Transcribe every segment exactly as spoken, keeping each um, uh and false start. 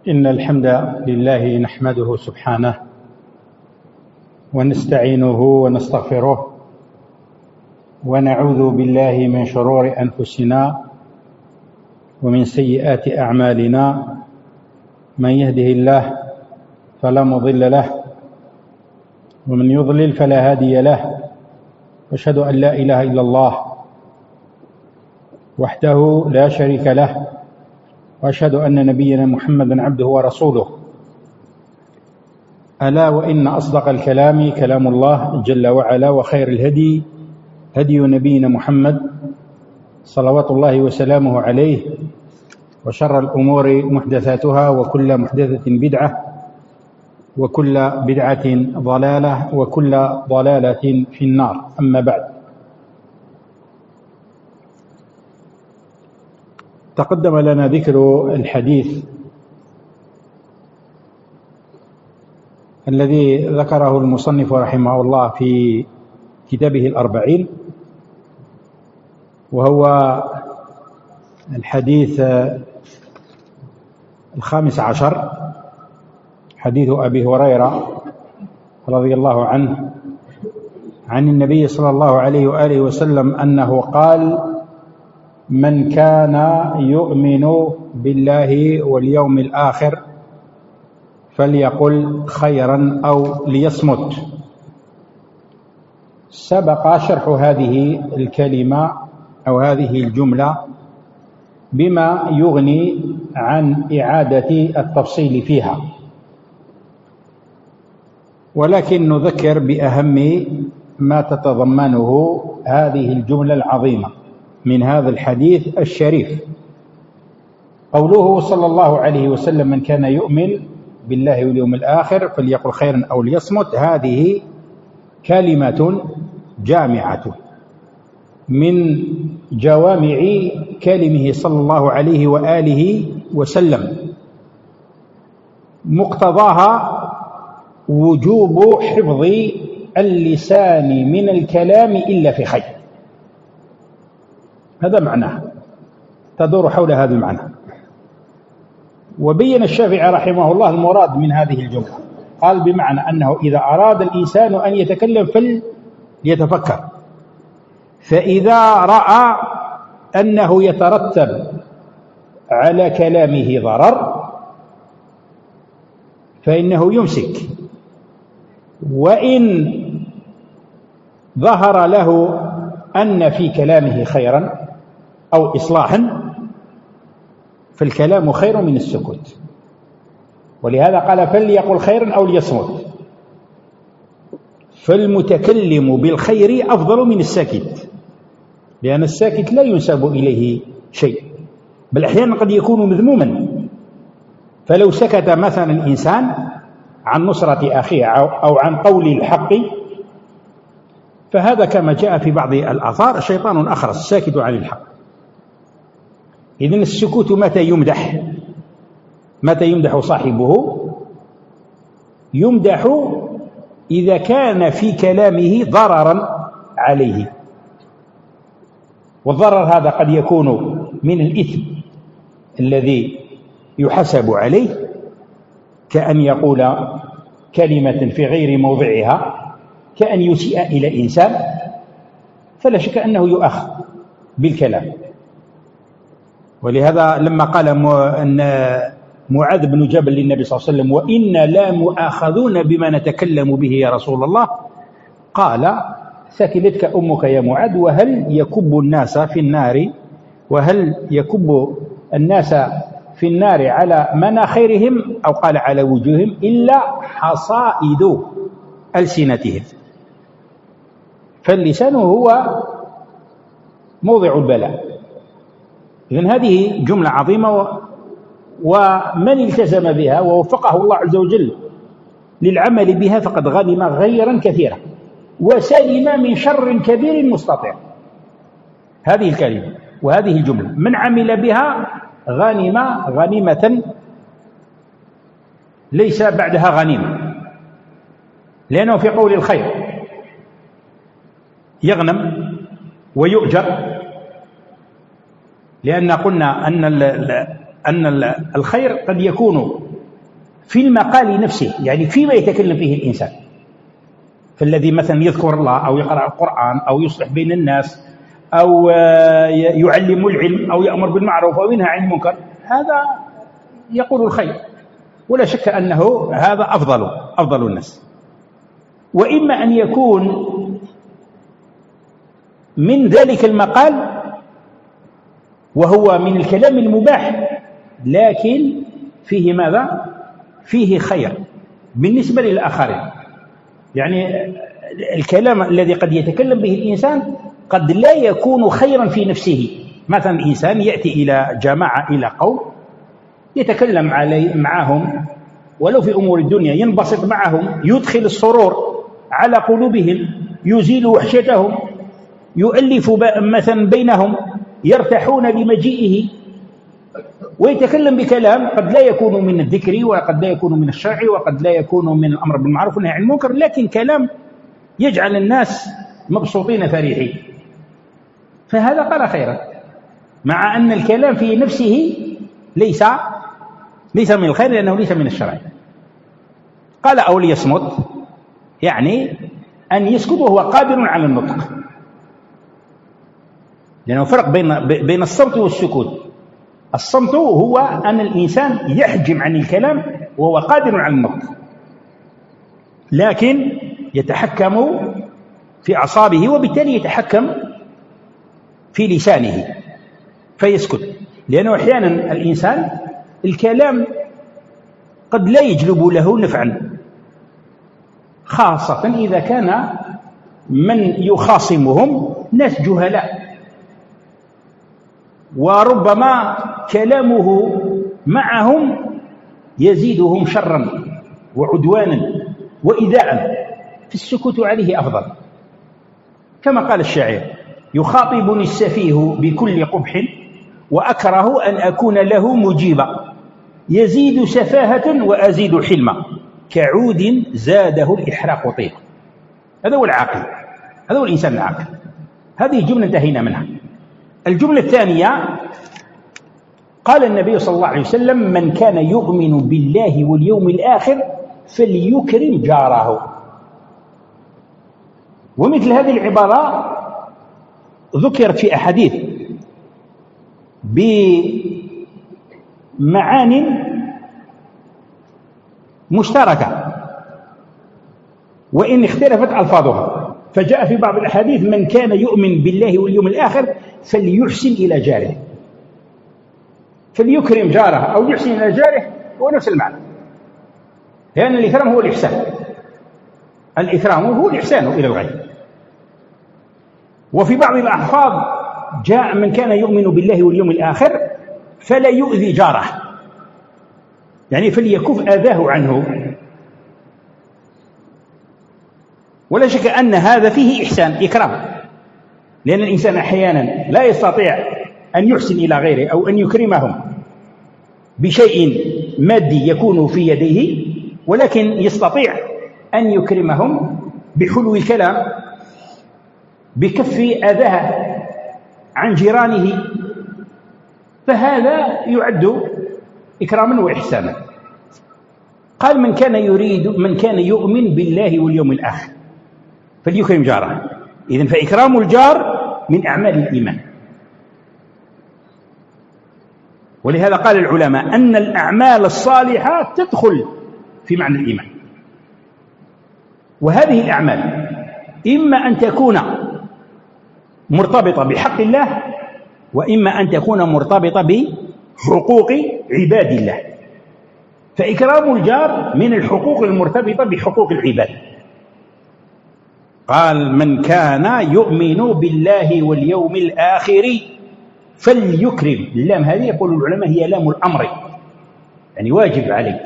إن الحمد لله نحمده سبحانه ونستعينه ونستغفره ونعوذ بالله من شرور أنفسنا ومن سيئات أعمالنا. من يهده الله فلا مضل له ومن يضلل فلا هادي له. أشهد أن لا إله إلا الله وحده لا شريك له، وأشهد أن نبينا محمدا عبده ورسوله. ألا وإن أصدق الكلام كلام الله جل وعلا، وخير الهدي هدي نبينا محمد صلوات الله وسلامه عليه، وشر الأمور محدثاتها وكل محدثة بدعة وكل بدعة ضلالة وكل ضلالة في النار. أما بعد، تقدم لنا ذكر الحديث الذي ذكره المصنف رحمه الله في كتابه الأربعين، وهو الحديث الخامس عشر، حديث أبي هريرة رضي الله عنه عن النبي صلى الله عليه وآله وسلم أنه قال: من كان يؤمن بالله واليوم الآخر فليقل خيرا أو ليصمت. سبق شرح هذه الكلمة أو هذه الجملة بما يغني عن إعادة التفصيل فيها، ولكن نذكر بأهم ما تتضمنه هذه الجملة العظيمة من هذا الحديث الشريف. قوله صلى الله عليه وسلم: من كان يؤمن بالله واليوم الآخر فليقل خيرا أو ليصمت، هذه كلمة جامعة من جوامع كلمه صلى الله عليه وآله وسلم، مقتضاها وجوب حفظ اللسان من الكلام إلا في خير. هذا معناه، تدور حول هذا المعنى. وبين الشافعي رحمه الله المراد من هذه الجملة، قال بمعنى أنه إذا أراد الإنسان أن يتكلم فليتفكر، فإذا رأى أنه يترتب على كلامه ضرر فإنه يمسك، وإن ظهر له أن في كلامه خيرا أو إصلاحا فالكلام خير من السكوت. ولهذا قال: فليقل خيرا أو ليصمت. فالمتكلم بالخير أفضل من الساكت، لأن الساكت لا ينسب إليه شيء، بل أحيانا قد يكون مذموما. فلو سكت مثلا الإنسان عن نصرة أخيه أو عن قول الحق فهذا كما جاء في بعض الآثار شيطان أخرس ساكت عن الحق. إذن السكوت متى يمدح؟ متى يمدح صاحبه؟ يمدح إذا كان في كلامه ضررا عليه، والضرر هذا قد يكون من الإثم الذي يحسب عليه، كأن يقول كلمة في غير موضعها، كأن يسيء إلى إنسان، فلا شك أنه يؤخذ بالكلام. ولهذا لما قال أن معاذ بن جبل للنبي صلى الله عليه وسلم: وإنا لا مؤاخذون بما نتكلم به يا رسول الله، قال: ثكلتك أمك يا معاذ، وهل يكب الناس في النار وهل يكب الناس في النار على مناخرهم أو قال على وجوههم إلا حصائد ألسنتهم. فاللسان هو موضع البلاء. إذن هذه جملة عظيمة، ومن التزم بها ووفقه الله عز وجل للعمل بها فقد غنم غيرا كثيرا وسلم من شر كبير مستطيع. هذه الكلمة وهذه الجملة من عمل بها غنم غنيمة ليس بعدها غنيمة، لأنه في قول الخير يغنم ويؤجر، لأن قلنا أن أن الخير قد يكون في المقال نفسه، يعني فيما يتكلم فيه الإنسان. فالذي مثلا يذكر الله أو يقرأ القرآن أو يصلح بين الناس أو يعلم العلم أو يأمر بالمعروف أو ينهى عن المنكر، هذا يقول الخير، ولا شك أنه هذا أفضل أفضل الناس. وإما أن يكون من ذلك المقال وهو من الكلام المباح لكن فيه ماذا؟ فيه خير بالنسبة للآخرين. يعني الكلام الذي قد يتكلم به الإنسان قد لا يكون خيرا في نفسه. مثلا الإنسان يأتي إلى جماعة إلى قوم يتكلم علي معهم ولو في أمور الدنيا، ينبسط معهم، يدخل السرور على قلوبهم، يزيل وحشتهم، يؤلف مثلا بينهم، يرتاحون لمجيئه، ويتكلم بكلام قد لا يكون من الذكر وقد لا يكون من الشرع وقد لا يكون من الأمر بالمعروف والنهي عن المنكر، لكن كلام يجعل الناس مبسوطين فرحين، فهذا قال خيرا، مع أن الكلام في نفسه ليس ليس من الخير لأنه ليس من الشرع. قال أو ليصمت، يعني أن يسكت وهو قادر على النطق، لأنه فرق بين بين الصمت والسكوت. الصمت هو أن الإنسان يحجم عن الكلام وهو قادر على النطق، لكن يتحكم في أعصابه وبالتالي يتحكم في لسانه فيسكت. لأنه أحيانا الإنسان الكلام قد لا يجلب له نفعا، خاصة إذا كان من يخاصمهم ناس جهلاء، وربما كلامه معهم يزيدهم شرا وعدوانا وإيذاء، فالسكوت عليه أفضل. كما قال الشاعر: يخاطبني السفيه بكل قبح وأكره أن أكون له مجيبا، يزيد سفاهة وأزيد حلما، كعود زاده الإحراق طيب. هذا هو العاقل، هذا هو الإنسان العاقل. هذه الجملة انتهينا منها. الجملة الثانية قال النبي صلى الله عليه وسلم: من كان يؤمن بالله واليوم الآخر فليكرم جاره. ومثل هذه العبارة ذكرت في أحاديث بمعان مشتركة وإن اختلفت ألفاظها، فجاء في بعض الأحاديث: من كان يؤمن بالله واليوم الآخر فليحسن إلى جاره. فليكرم جاره أو يحسن إلى جاره هو نفس المعنى، لأن الإكرام هو الإحسان، الإكرام هو الإحسان إلى الغير. وفي بعض الألفاظ جاء: من كان يؤمن بالله واليوم الآخر فلا يؤذي جاره، يعني فليكف أذاه عنه. ولا شك أن هذا فيه إحسان إكرام، لأن الإنسان أحيانا لا يستطيع أن يحسن إلى غيره أو أن يكرمهم بشيء مادي يكون في يديه، ولكن يستطيع أن يكرمهم بحلو الكلام، بكف أذاه عن جيرانه، فهذا يعد إكراما وإحسانا. قال: من كان يريد من كان يؤمن بالله واليوم الآخر فليكرم جاره. إذن فإكرام الجار من أعمال الإيمان. ولهذا قال العلماء أن الأعمال الصالحة تدخل في معنى الإيمان. وهذه الأعمال إما أن تكون مرتبطة بحق الله، وإما أن تكون مرتبطة بحقوق عباد الله. فإكرام الجار من الحقوق المرتبطة بحقوق العباد. قال: من كان يؤمن بالله واليوم الآخر فليكرم. اللام هذه يقول العلماء هي لام الأمر، يعني واجب عليك.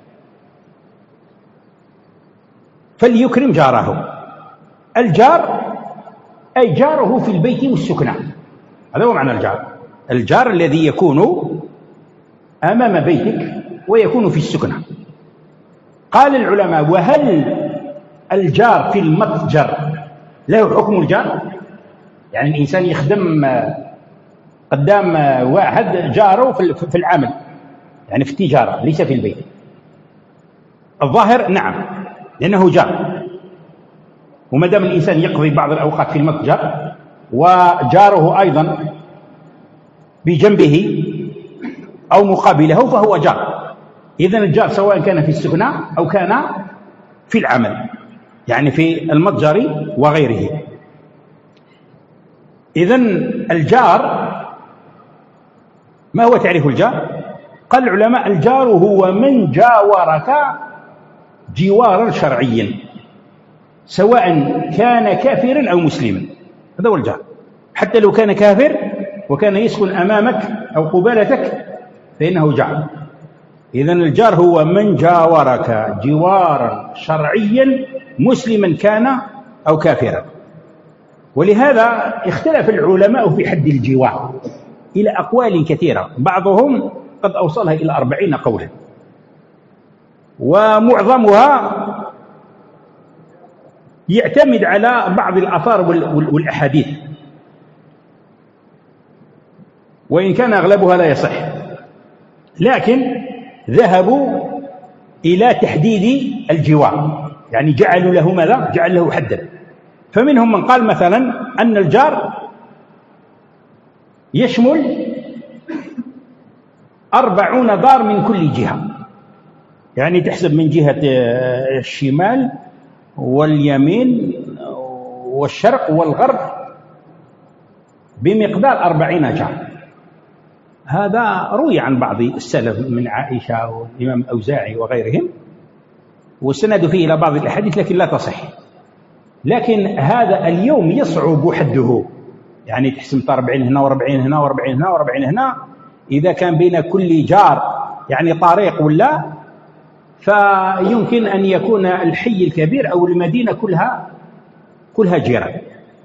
فليكرم جاره. الجار أي جاره في البيت والسكنى، هذا هو معنى الجار. الجار الذي يكون أمام بيتك ويكون في السكنى. قال العلماء: وهل الجار في المتجر له حكم الجار؟ يعني الإنسان يخدم قدام واحد جاره في العمل، يعني في التجارة، ليس في البيت، الظاهر نعم، لأنه جار، وما دام الإنسان يقضي بعض الأوقات في المتجر وجاره أيضا بجنبه أو مقابله فهو جار. إذن الجار سواء كان في السكنى أو كان في العمل، يعني في المتجر وغيره. إذن الجار، ما هو تعريف الجار؟ قال العلماء: الجار هو من جاورك جوارا شرعيا سواء كان كافرا أو مسلما، هذا هو الجار. حتى لو كان كافر وكان يسكن أمامك أو قبالتك فإنه جار. إذن الجار هو من جاورك جوارا شرعيا مسلما كان أو كافرا. ولهذا اختلف العلماء في حد الجوار إلى أقوال كثيرة، بعضهم قد أوصلها إلى أربعين قولا، ومعظمها يعتمد على بعض الآثار والأحاديث، وإن كان أغلبها لا يصح، لكن ذهبوا إلى تحديد الجوار، يعني جعلوا له ماذا؟ جعل له حدا. فمنهم من قال مثلا أن الجار يشمل أربعون دار من كل جهة، يعني تحسب من جهة الشمال واليمين والشرق والغرب بمقدار أربعين جار. هذا روي عن بعض السلف من عائشة والإمام الأوزاعي وغيرهم، واستندوا فيه إلى بعض الأحاديث لكن لا تصح. لكن هذا اليوم يصعب حده، يعني تحسب أربعين هنا وأربعين هنا وأربعين هنا وأربعين هنا، إذا كان بين كل جار يعني طريق ولا، فيمكن أن يكون الحي الكبير أو المدينة كلها كلها جيران.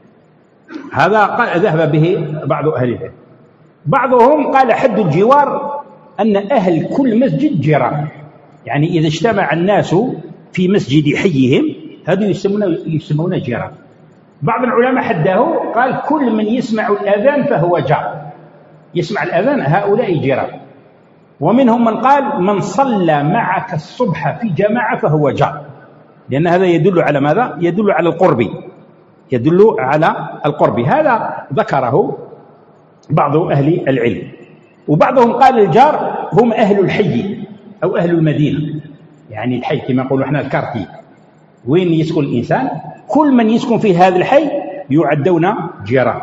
هذا ذهب به بعض أهل العلم. بعضهم قال حد الجوار أن أهل كل مسجد جيران، يعني إذا اجتمع الناس في مسجد حيهم هذا يسمونه يسمونه جيران. بعض العلماء حده قال كل من يسمع الأذان فهو جار، يسمع الأذان هؤلاء جيران. ومنهم من قال من صلى معك الصبح في جماعة فهو جار، لأن هذا يدل على ماذا؟ يدل على القرب، يدل على القرب. هذا ذكره بعض أهل العلم. وبعضهم قال الجار هم أهل الحي أو أهل المدينة، يعني الحي كما يقولون احنا الكارتي، وين يسكن الإنسان كل من يسكن في هذا الحي يعدون جيران.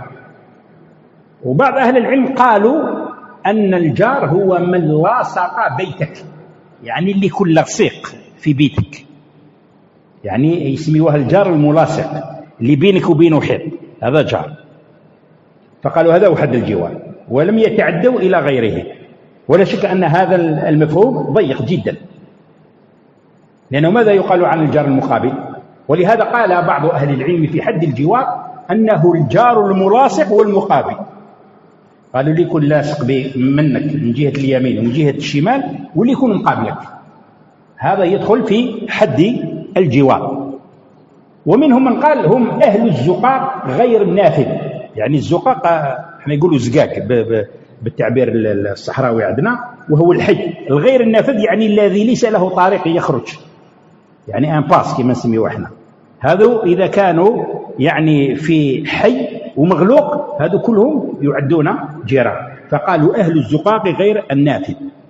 وبعض أهل العلم قالوا أن الجار هو من لاصق بيتك، يعني اللي كل لصيق في بيتك، يعني يسميوها الجار الملاصق، اللي بينك وبينه حيط، هذا جار. فقالوا هذا هو حد الجوار، ولم يتعدوا إلى غيره. ولا شك أن هذا المفهوم ضيق جدا، لأنه ماذا يقال عن الجار المقابل؟ ولهذا قال بعض أهل العلم في حد الجوار أنه الجار الملاصق والمقابل. قالوا لي يكون لاصق منك من جهة اليمين ومن جهة الشمال، واللي يكون مقابلك، هذا يدخل في حد الجوار. ومنهم من قال هم أهل الزقاق غير النافذ، يعني الزقاق احنا يقولوا زقاق بالتعبير الصحراوي عندنا، وهو الحي الغير النافذ، يعني الذي ليس له طريق يخرج، يعني ان باس كما نسميه احنا. هذو إذا كانوا يعني في حي ومغلوق هذو كلهم يعدون جيران، فقالوا أهل الزقاق غير النافذ.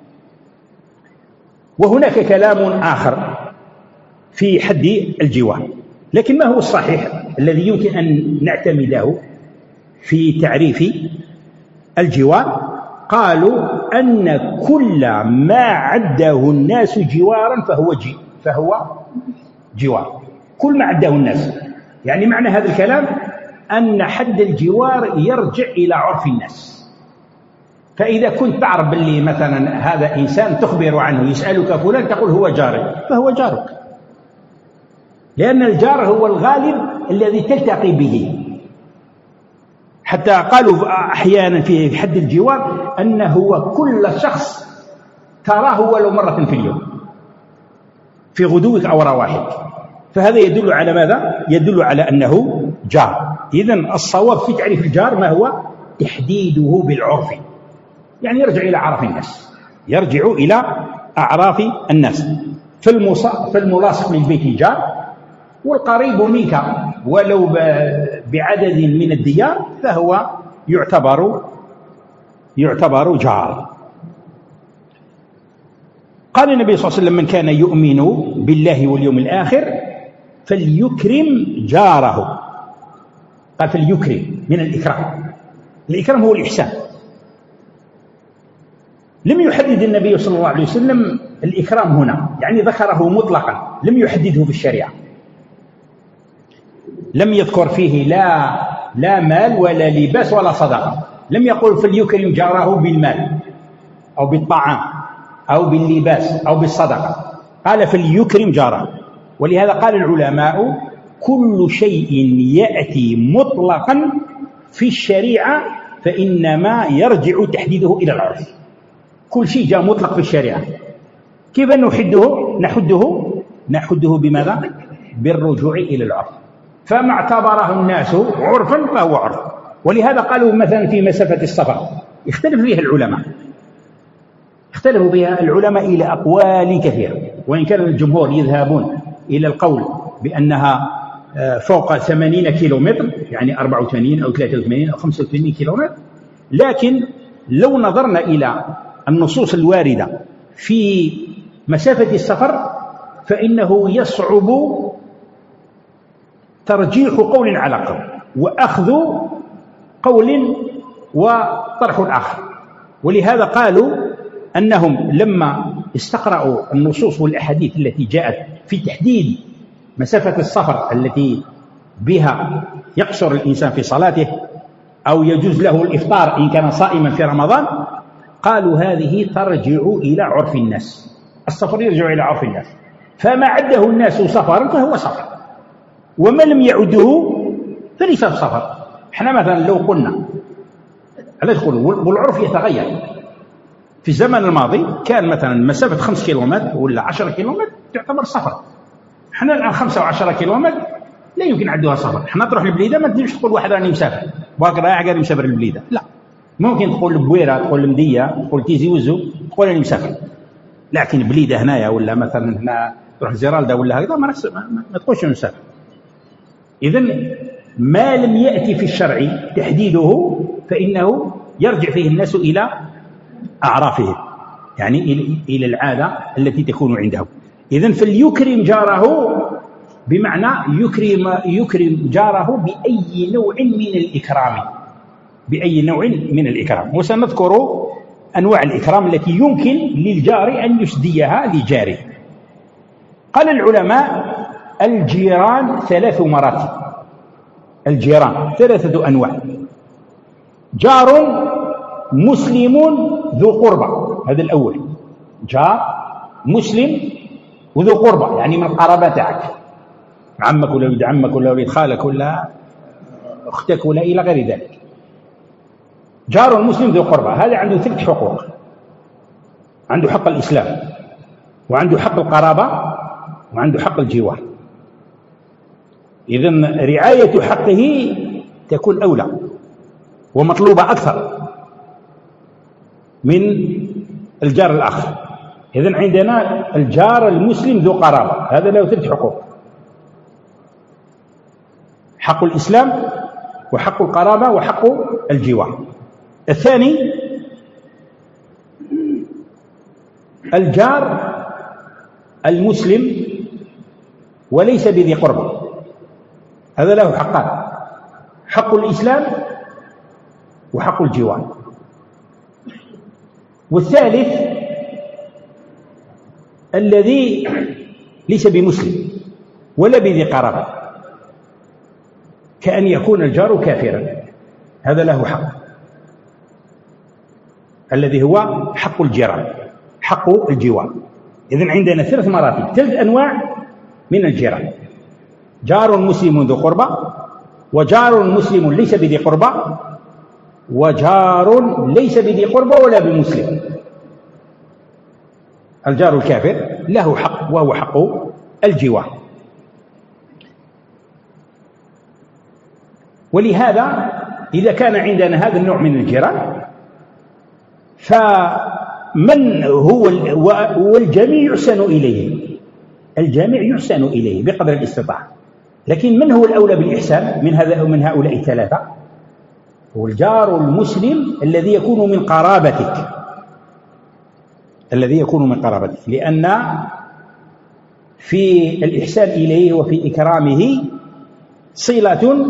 وهناك كلام آخر في حد الجوار، لكن ما هو الصحيح الذي يمكن أن نعتمده في تعريف الجوار؟ قالوا أن كل ما عده الناس جوارا فهو جي فهو جوار، كل ما عده الناس. يعني معنى هذا الكلام أن حد الجوار يرجع إلى عرف الناس. فإذا كنت تعرف باللي مثلا هذا إنسان تخبر عنه يسألك فلان تقول هو جاري، فهو جارك، لأن الجار هو الغالب الذي تلتقي به. حتى قالوا أحيانا في حد الجوار أنه هو كل شخص تراه ولو مرة في اليوم في غدوك أو رواحك، فهذا يدل على ماذا؟ يدل على أنه جار. إذن الصواب في تعريف الجار ما هو؟ تحديده بالعرف، يعني يرجع إلى أعراف الناس، يرجع إلى أعراف الناس. في الملاصق للبيت جار، والقريب منك ولو بعدد من الديار فهو يعتبر يعتبر جار. قال النبي صلى الله عليه وسلم: من كان يؤمن بالله واليوم الآخر فليكرم جاره. قال فليكرم من الإكرام، الإكرام هو الإحسان. لم يحدد النبي صلى الله عليه وسلم الإكرام هنا، يعني ذكره مطلقا، لم يحدده في الشريعة، لم يذكر فيه لا لا مال ولا لباس ولا صدقة، لم يقل فليكرم جاره بالمال أو بالطعام أو باللباس أو بالصدقة، قال فليكرم جاره. ولهذا قال العلماء: كل شيء يأتي مطلقا في الشريعة فإنما يرجع تحديده إلى العرف. كل شيء جاء مطلق في الشريعة، كيف نحده؟ نحده نحده بماذا؟ بالرجوع إلى العرف. فما اعتبره الناس عرفا فهو عرف. ولهذا قالوا مثلا في مسافة السفر اختلف فيها العلماء، اختلفوا بها العلماء إلى أقوال كثيرة، وإن كان الجمهور يذهبون إلى القول بأنها فوق ثمانين كيلومتر، يعني أربعة وثمانين أو ثلاثة وثمانين أو خمسة وثمانين كيلومتر. لكن لو نظرنا إلى النصوص الواردة في مسافة السفر فإنه يصعب ترجيح قول على قول، وأخذ قول وطرح الآخر. ولهذا قالوا أنهم لما استقرأوا النصوص والأحاديث التي جاءت في تحديد مسافة السفر التي بها يقصر الإنسان في صلاته أو يجوز له الإفطار إن كان صائما في رمضان، قالوا هذه ترجع إلى عرف الناس، السفر يرجع إلى عرف الناس، فما عده الناس سفرا فهو سفر، وما لم يعده فليس سفر. احنا مثلا لو قلنا على تقول والعرف يتغير، في الزمن الماضي كان مثلا مسافة خمس كيلومتر ولا عشرة كيلومتر تعتبر سفر. احنا الآن خمسة وعشرة كيلومتر لا يمكن عدوها سفر. احنا تروح للبليدة ما تجيش تقول واحد راني مسافر باقي رايح قاعد مسافر للبليدة، لا، ممكن تقول بويرة، تقول مدية، تقول تيزي وزو، تقول راني مسافر. لكن بليدة هنايا ولا مثلا هنا تروح زيرالدة ولا هكذا ما, ما, ما تقولش مسافر. إذن ما لم يأتي في الشرع تحديده فإنه يرجع فيه الناس إلى أعرافهم، يعني إلى العادة التي تكون عندهم. إذن فليكرم جاره بمعنى يكرم يكرم جاره بأي نوع من الإكرام، بأي نوع من الإكرام. وسنذكر أنواع الإكرام التي يمكن للجار أن يسديها لجاره. قال العلماء: الجيران ثلاث مراتب. الجيران ثلاثة أنواع: جار مسلم ذو قربة، هذا الأول، جار مسلم وذو قربة، يعني من القرابة تاعك، عمك ولا ولد عمك ولا ولد خالك ولا أختك ولا إلى غير ذلك. جار مسلم ذو قربة هذا عنده ثلاث حقوق: عنده حق الإسلام، وعنده حق القرابة، وعنده حق الجوار. إذن رعاية حقه تكون أولى ومطلوبة أكثر من الجار الآخر. إذن عندنا الجار المسلم ذو قرابة هذا له ثلاث حقوق: حق الإسلام وحق القرابة وحق الجوار. الثاني الجار المسلم وليس بذي قربة، هذا له حقان: حق الإسلام وحق الجوار. والثالث الذي ليس بمسلم ولا بذي قرابة، كأن يكون الجار كافرا، هذا له حق، الذي هو حق الجيران، حق الجوار. إذن عندنا ثلاث مراتب، ثلاث أنواع من الجيران: جار مسلم ذو قربة، وجار مسلم ليس بذي قربة، وجار ليس بذي قربة ولا بمسلم. الجار الكافر له حق وهو حق الجوار. ولهذا إذا كان عندنا هذا النوع من الجيران فمن هو والجميع يحسن إليه، الجامع يحسن إليه بقدر الاستطاعة. لكن من هو الأولى بالإحسان من هذا من هؤلاء الثلاثة؟ هو الجار المسلم الذي يكون من قرابتك، الذي يكون من قرابتك، لأن في الإحسان إليه وفي إكرامه صلة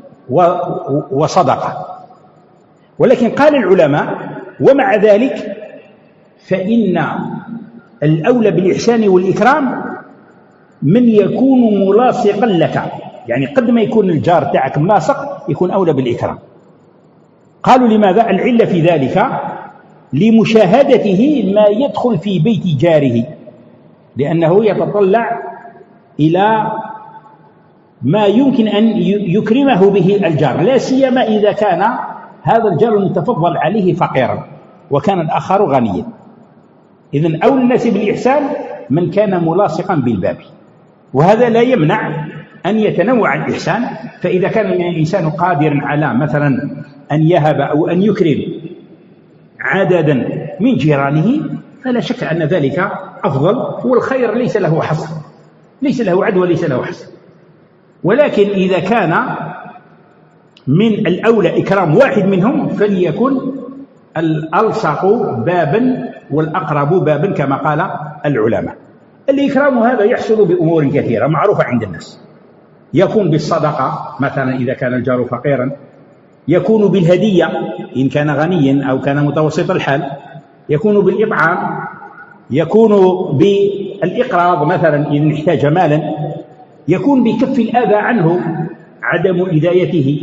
وصدقة. ولكن قال العلماء ومع ذلك فإن الأولى بالإحسان والإكرام من يكون ملاصقا لك، يعني قد ما يكون الجار تاعك ملاصق يكون أولى بالإكرام. قالوا لماذا؟ العلة في ذلك لمشاهدته ما يدخل في بيت جاره، لأنه يتطلع إلى ما يمكن أن يكرمه به الجار، لا سيما إذا كان هذا الجار المتفضل عليه فقيرا وكان الآخر غنيا. إذن أولى الناس بالإحسان من كان ملاصقا بالباب، وهذا لا يمنع أن يتنوع الإحسان. فإذا كان الإنسان قادرا على مثلا أن يهب أو أن يكرم عددا من جيرانه فلا شك أن ذلك أفضل، والخير ليس له حصر، ليس له عد وليس له حصر. ولكن إذا كان من الأولى إكرام واحد منهم فليكن الألصق بابا والأقرب بابا كما قال العلماء. الإكرام هذا يحصل بأمور كثيرة معروفة عند الناس، يكون بالصدقة مثلا إذا كان الجار فقيرا، يكون بالهدية إن كان غنيا أو كان متوسط الحال، يكون بالإطعام، يكون بالإقراض مثلا إذا احتاج مالا، يكون بكف الأذى عنه عدم إذايته،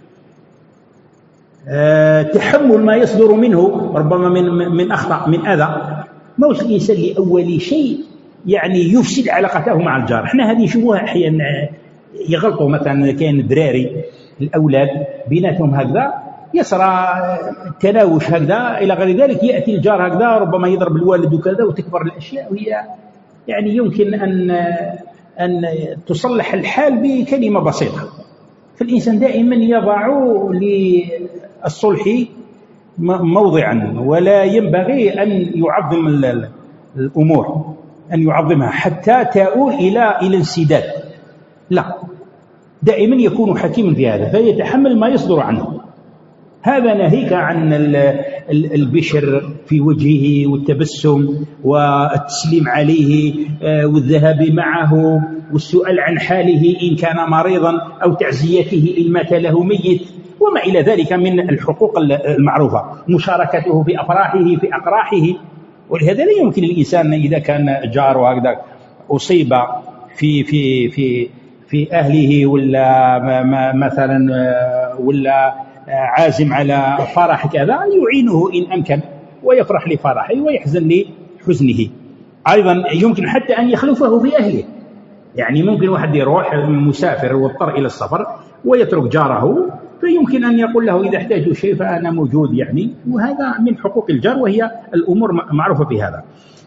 أه تحمل ما يصدر منه ربما من من أخطأ من أذى. موش الإنسان لأول شيء يعني يفسد علاقته مع الجار. احنا هذه نشوفوها أحيانا يغلطوا، مثلا كاين الدراري الأولاد بيناتهم هكذا يسرى التناوش هكذا إلى غير ذلك، يأتي الجار هكذا ربما يضرب الوالد وكذا وتكبر الأشياء، وهي يعني يمكن أن أن تصلح الحال بكلمة بسيطة. فالإنسان دائما يضع للصلح موضعا، ولا ينبغي أن يعظم الأمور، أن يعظمها حتى تؤول إلى إلى انسداد، لا، دائما يكون حكيما في هذا فيتحمل ما يصدر عنه. هذا ناهيك عن البشر في وجهه والتبسم والتسليم عليه والذهاب معه والسؤال عن حاله إن كان مريضا أو تعزيته إن مات له ميت وما إلى ذلك من الحقوق المعروفة، مشاركته في أفراحه في أقراحه. ولهذا لا يمكن الإنسان إذا كان جاره هكذا أصيب في في في في أهله ولا مثلا ولا عازم على فرح كذا يعينه إن أمكن ويفرح لفرحه ويحزن لحزنه. أيضا يمكن حتى أن يخلفه في أهله، يعني ممكن واحد يروح مسافر واضطر إلى السفر ويترك جاره، فيمكن أن يقول له إذا احتاجوا شيء فأنا موجود يعني، وهذا من حقوق الجار وهي الأمور معروفة في هذا.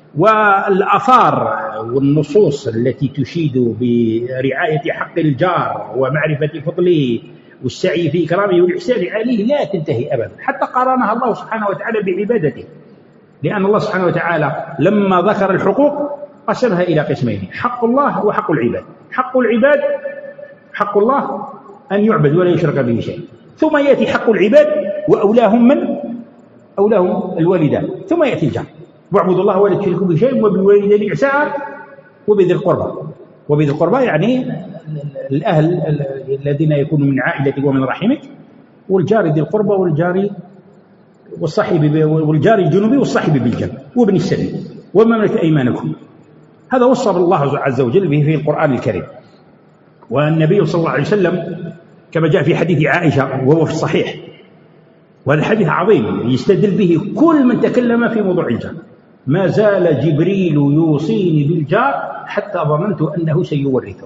والآثار والنصوص التي تشيد برعاية حق الجار ومعرفة فضله والسعي في إكرامه والإحسان عليه لا تنتهي أبدا، حتى قارنها الله سبحانه وتعالى بعبادته، لأن الله سبحانه وتعالى لما ذكر الحقوق قسمها إلى قسمين: حق الله وحق العباد. حق العباد حق الله أن يعبد ولا يشرك به شيء، ثم يأتي حق العباد وأولاهم من؟ أولاهم الوالدان، ثم يأتي الجار: واعبدوا الله ولا تشركوا به شيء وبالوالدين إحسانا وبذي القربى. وبذي القربى يعني الأهل الذين يكونوا من عائلتك ومن رحمك، والجار ذي القربى والجار والصاحب والجار الجنوبي والصاحب بالجنب وابن السبيل وما ملكت أيمانكم. هذا وصف الله عز وجل به في القرآن الكريم. والنبي صلى الله عليه وسلم كما جاء في حديث عائشة وهو في الصحيح، وهذا حديث عظيم يستدل به كل من تكلم في موضوع الجار: ما زال جبريل يوصيني بالجار حتى ظننت أنه سيورثه.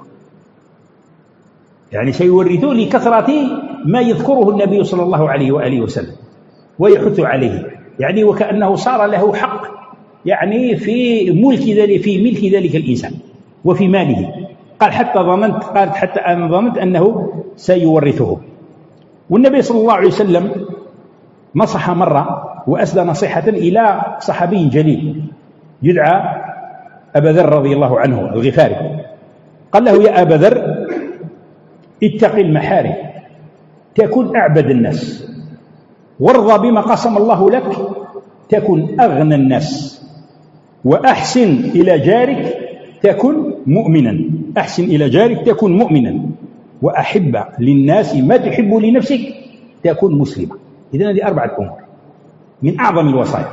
يعني سيورثه لكثرة ما يذكره النبي صلى الله عليه وآله وسلم ويحث عليه، يعني وكأنه صار له حق يعني في ملك ذلك في ملك ذلك الإنسان وفي ماله. قال حتى ظننت قالت حتى أن ظننت أنه سيورثه. والنبي صلى الله عليه وسلم نصح مرة وأسدى نصيحة إلى صحابي جليل يدعى أبا ذر رضي الله عنه الغفاري، قال له: يا أبا ذر، اتق المحارم تكن أعبد الناس، وارضى بما قسم الله لك تكن أغنى الناس، وأحسن إلى جارك تكن مؤمنا، أحسن إلى جارك تكن مؤمنا، وأحب للناس ما تحب لنفسك تكن مسلما. إذن هذه أربعة أمور من أعظم الوصايا،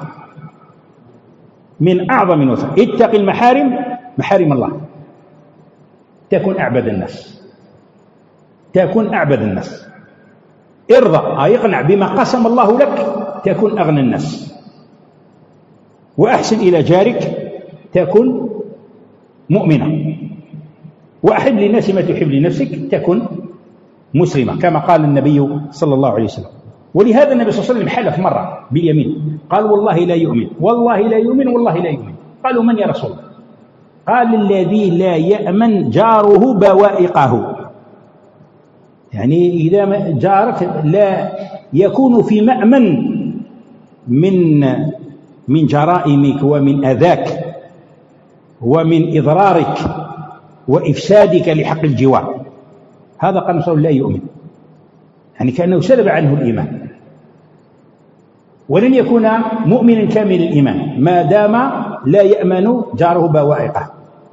من أعظم الوصايا. اتق المحارم، محارم الله، تكن أعبد الناس، تكن أعبد الناس. ارضى، أي اقنع بما قسم الله لك تكن أغنى الناس، وأحسن إلى جارك تكن مؤمنا، وأحب للناس ما تحب لنفسك تكن مسلمة، كما قال النبي صلى الله عليه وسلم. ولهذا النبي صلى الله عليه وسلم حلف مرة باليمين، قال: والله لا يؤمن، والله لا يؤمن، والله لا يؤمن. قالوا: من يا رسول الله؟ قال: الذي لا يأمن جاره بوائقه، يعني إذا جارك لا يكون في مأمن من من جرائمك ومن أذاك ومن إضرارك وإفسادك لحق الجوار، هذا قال الرسول لا يؤمن، يعني كأنه سلب عنه الإيمان، ولن يكون مؤمنا كامل الإيمان ما دام لا يأمن جاره بوائقه.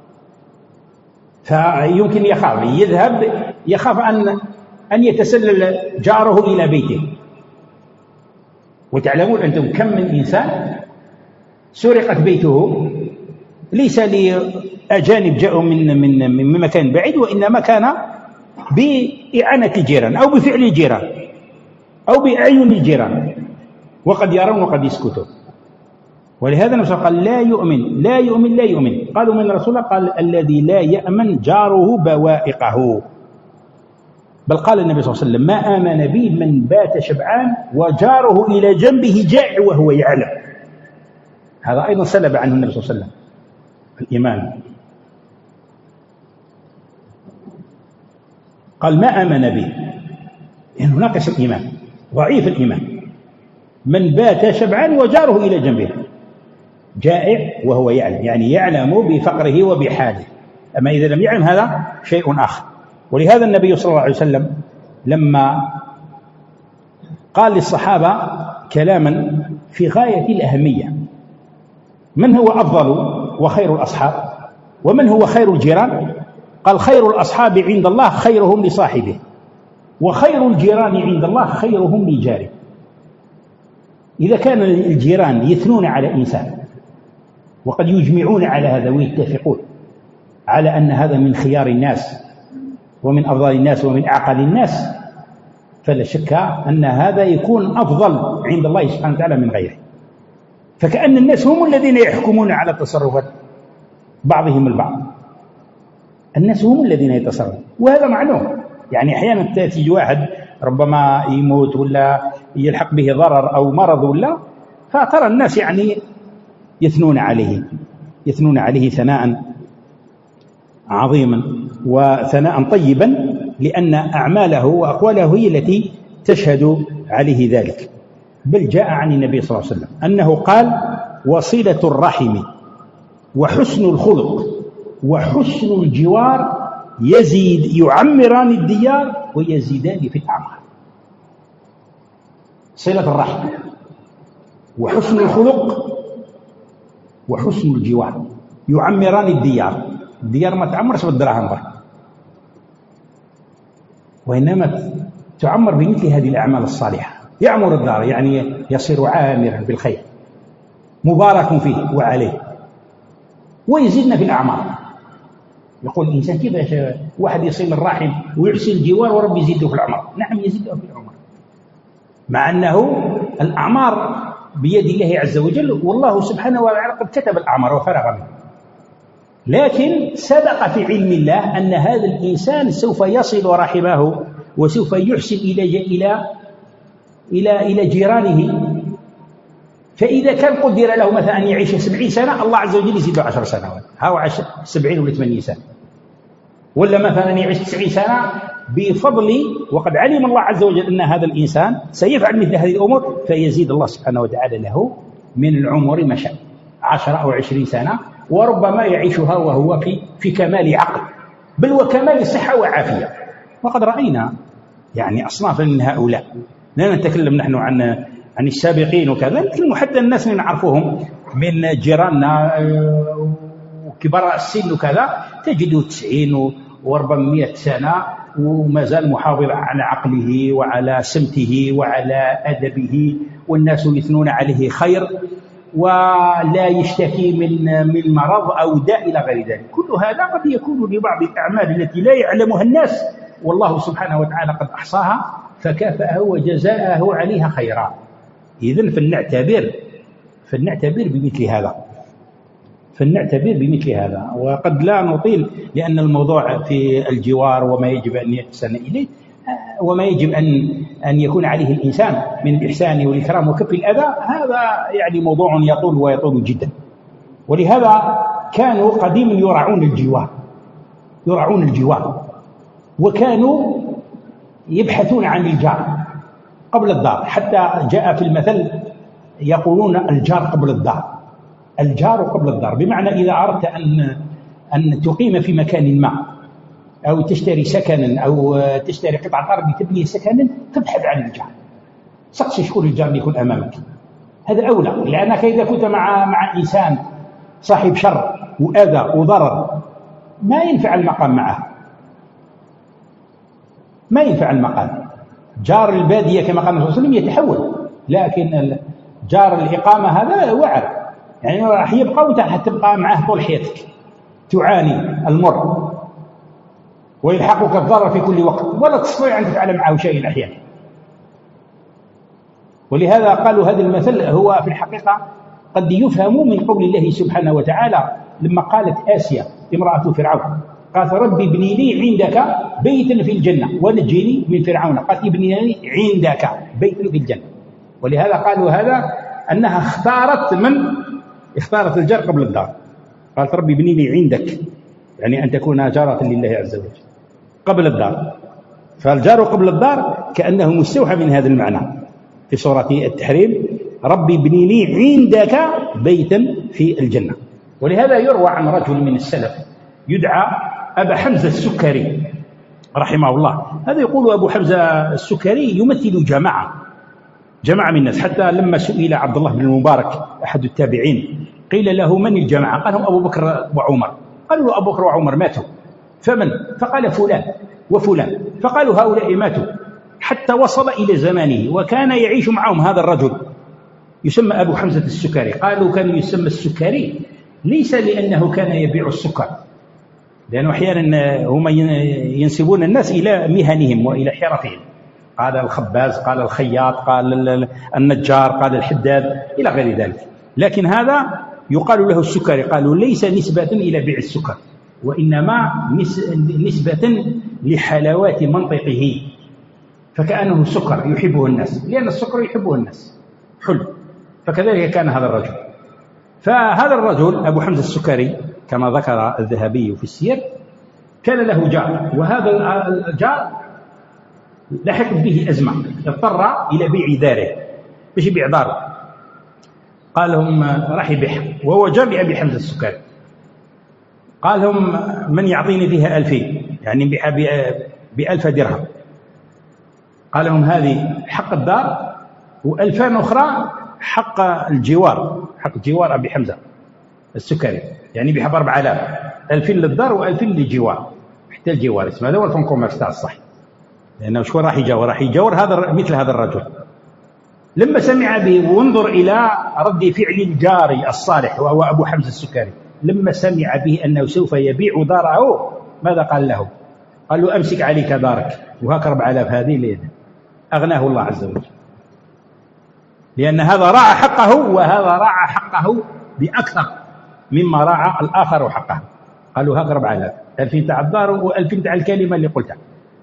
فيمكن يخاف يذهب، يخاف أن أن يتسلل جاره إلى بيته. وتعلمون أنتم كم من إنسان سرقت بيته ليس لأجانب جاءوا من من من مكان بعيد، وإنما كان بإعانة الجيران أو بفعل الجيران أو بأعين الجيران، وقد يرون وقد يسكتون. ولهذا النبي قال: لا يؤمن، لا يؤمن، لا يؤمن. قالوا: من الرسول؟ قال: الذي لا يأمن جاره بوائقه. بل قال النبي صلى الله عليه وسلم: ما آمن بي من بات شبعان وجاره إلى جنبه جائع وهو يعلم. هذا أيضا سلب عنه النبي صلى الله عليه وسلم الإيمان. قال: ما آمن بي، يعني ناقص الإيمان، ضعيف الإيمان، من بات شبعان وجاره إلى جنبه جائع وهو يعلم، يعني يعلم بفقره وبحاله. أما إذا لم يعلم هذا شيء آخر. ولهذا النبي صلى الله عليه وسلم لما قال للصحابة كلاما في غاية الأهمية: من هو أفضل وخير الأصحاب، ومن هو خير الجيران؟ قال: خير الأصحاب عند الله خيرهم لصاحبه، وخير الجيران عند الله خيرهم لجاره. إذا كان الجيران يثنون على إنسان وقد يجمعون على هذا ويتفقون على أن هذا من خيار الناس ومن أفضل الناس ومن أعقل الناس، فلا شك أن هذا يكون أفضل عند الله سبحانه وتعالى من غيره. فكأن الناس هم الذين يحكمون على تصرفات بعضهم البعض، الناس هم الذين يتصرفون، وهذا معلوم. يعني أحيانا تأتي واحد ربما يموت ولا يلحق به ضرر أو مرض ولا، فترى الناس يعني يثنون عليه، يثنون عليه ثناء عظيما وثناء طيبا، لأن أعماله وأقواله هي التي تشهد عليه ذلك. بل جاء عن النبي صلى الله عليه وسلم أنه قال: وصلة الرحم وحسن الخلق وحسن الجوار يزيد يعمران الديار ويزيدان في الأعمار. صلة الرحم وحسن الخلق وحسن الجوار يعمران الديار. الديار ما تعمرش بالدراهم برك، وإنما تعمر بمثل هذه الأعمال الصالحة. يعمر الدار يعني يصير عامرا بالخير مبارك فيه وعليه، ويزيدنا في الأعمار. يقول الإنسان: كيف واحد يصل الرحم ويحسن الجوار ورب يزيده في العمر؟ نعم، يزيده في العمر، مع أنه الأعمار بيد الله عز وجل، والله سبحانه وتعالى قد كتب الأعمار وفرغ منه، لكن سبق في علم الله أن هذا الإنسان سوف يصل رحمه وسوف يحسن إلى إلى إلى إلى جيرانه. فإذا كان قدر له مثلا أن يعيش سبعين سنة، الله عز وجل يزيده عشر سنوات، هاو عاش سبعين ولا ثمانين سنة، ولا مثلا يعيش تسعين سنة بفضل، وقد علم الله عز وجل أن هذا الإنسان سيفعل مثل هذه الأمور، فيزيد الله سبحانه وتعالى له من العمر ما شاء، عشرة أو عشرين سنة، وربما يعيشها وهو في في كمال عقل، بل وكمال صحة وعافية. وقد رأينا يعني أصنافا من هؤلاء، لا نتكلم نحن عن عن السابقين وكذا، لكن حتى الناس اللي نعرفوهم من جيراننا وكبار السن وكذا تجده تسعين وأربعمائة سنة وما زال محافظ على عقله وعلى سمته وعلى أدبه، والناس يثنون عليه خير ولا يشتكي من من مرض أو داء إلى غير ذلك. كل هذا قد يكون لبعض الأعمال التي لا يعلمها الناس، والله سبحانه وتعالى قد أحصاها فكافأه وجزاءه عليها خيرا. إذن فلنعتبر فلنعتبر بمثل هذا فلنعتبر بمثل هذا وقد لا نطيل، لأن الموضوع في الجوار وما يجب أن يحسن إليه وما يجب أن أن يكون عليه الإنسان من الإحسان والإكرام وكف الأذى، هذا يعني موضوع يطول ويطول جدا. ولهذا كانوا قديما يرعون الجوار يرعون الجوار وكانوا يبحثون عن الجار قبل الدار، حتى جاء في المثل يقولون الجار قبل الدار، الجار قبل الدار، بمعنى إذا أردت أن أن تقيم في مكان ما أو تشتري سكنا أو تشتري قطعة أرض تبني سكنا تبحث عن الجار، سقسي شكون الجار اللي يكون أمامك، هذا أولى، لأنك إذا كنت مع مع إنسان صاحب شر وأذى وضرر ما ينفع المقام معه، ما ينفع المقام. جار البادية كما قال الرسول صلى الله عليه وسلم يتحول، لكن جار الإقامة هذا وعر، يعني راح يبقى وانت حتبقى معه طول حياتك تعاني المر ويلحقك الضرر في كل وقت ولا تستطيع أن تفعل معه شيء أحيانا. ولهذا قالوا هذا المثل هو في الحقيقة قد يفهم من قول الله سبحانه وتعالى لما قالت آسيا امرأة فرعون قالت ربي ابني لي عندك بيتا في الجنة ونجيني من فرعون، قالت ابني لي عندك بيتا في الجنة. ولهذا قالوا هذا أنها اختارت من اختارت الجار قبل الدار، قالت ربي ابني لي عندك، يعني أن تكون جارة لله عز وجل قبل الدار، فالجار قبل الدار كأنه مستوحى من هذا المعنى في سورة التحريم ربي ابني لي عندك بيتا في الجنة. ولهذا يروى عن رجل من السلف يدعى أبا حمزة السكري رحمه الله، هذا يقول أبو حمزة السكري يمثل جماعة جماعة من الناس، حتى لما سئل عبد الله بن المبارك أحد التابعين قيل له من الجماعة؟ قال هم أبو بكر وعمر، قالوا له أبو بكر وعمر ماتوا، فمن؟ فقال فلان وفلان، فقالوا هؤلاء ماتوا حتى وصل إلى زمانه وكان يعيش معهم هذا الرجل يسمى أبو حمزة السكري. قالوا كان يسمى السكري ليس لأنه كان يبيع السكر، لأنه أحيانا هم ينسبون الناس إلى مهنهم وإلى حرفهم، قال الخباز قال الخياط قال النجار قال الحداد إلى غير ذلك، لكن هذا يقال له السكري، قالوا ليس نسبة إلى بيع السكر وإنما نسبة لحلاوة منطقه، فكأنه سكر يحبه الناس، لأن السكر يحبه الناس حلو، فكذلك كان هذا الرجل. فهذا الرجل أبو حمزة السكري كما ذكر الذهبي في السير كان له جار، وهذا الجار لحقت به أزمة، اضطر إلى بيع داره باش يبيع داره، قال لهم راح يبيعها وهو جار لأبي حمزة السكري، قال لهم من يعطيني فيها ألفين، يعني يبيعها بألف درهم، قال لهم هذه حق الدار وألفان أخرى حق الجوار، حق جوار أبي حمزة السكري، يعني بيحب أربعة آلاف، ألفين للدار وألفين للجوار، حتى الجوار اسمه هذا هو الفون كوميرس تاع الصح، لأنه شكون راح يجاور؟ راح يجاور هذا مثل هذا الرجل. لما سمع به وانظر إلى رد فعل الجاري الصالح وهو أبو حمزة السكري، لما سمع به أنه سوف يبيع داره ماذا قال له؟ قال له أمسك عليك دارك وهاك أربعة آلاف هذه ليدة. أغناه الله عز وجل، لأن هذا راعى حقه وهذا راعى حقه بأكثر مما راعى الآخر حقه. قالوا هاك أربعة آلاف، ألفين تاع الدار وألفين تاع الكلمة اللي قلتها.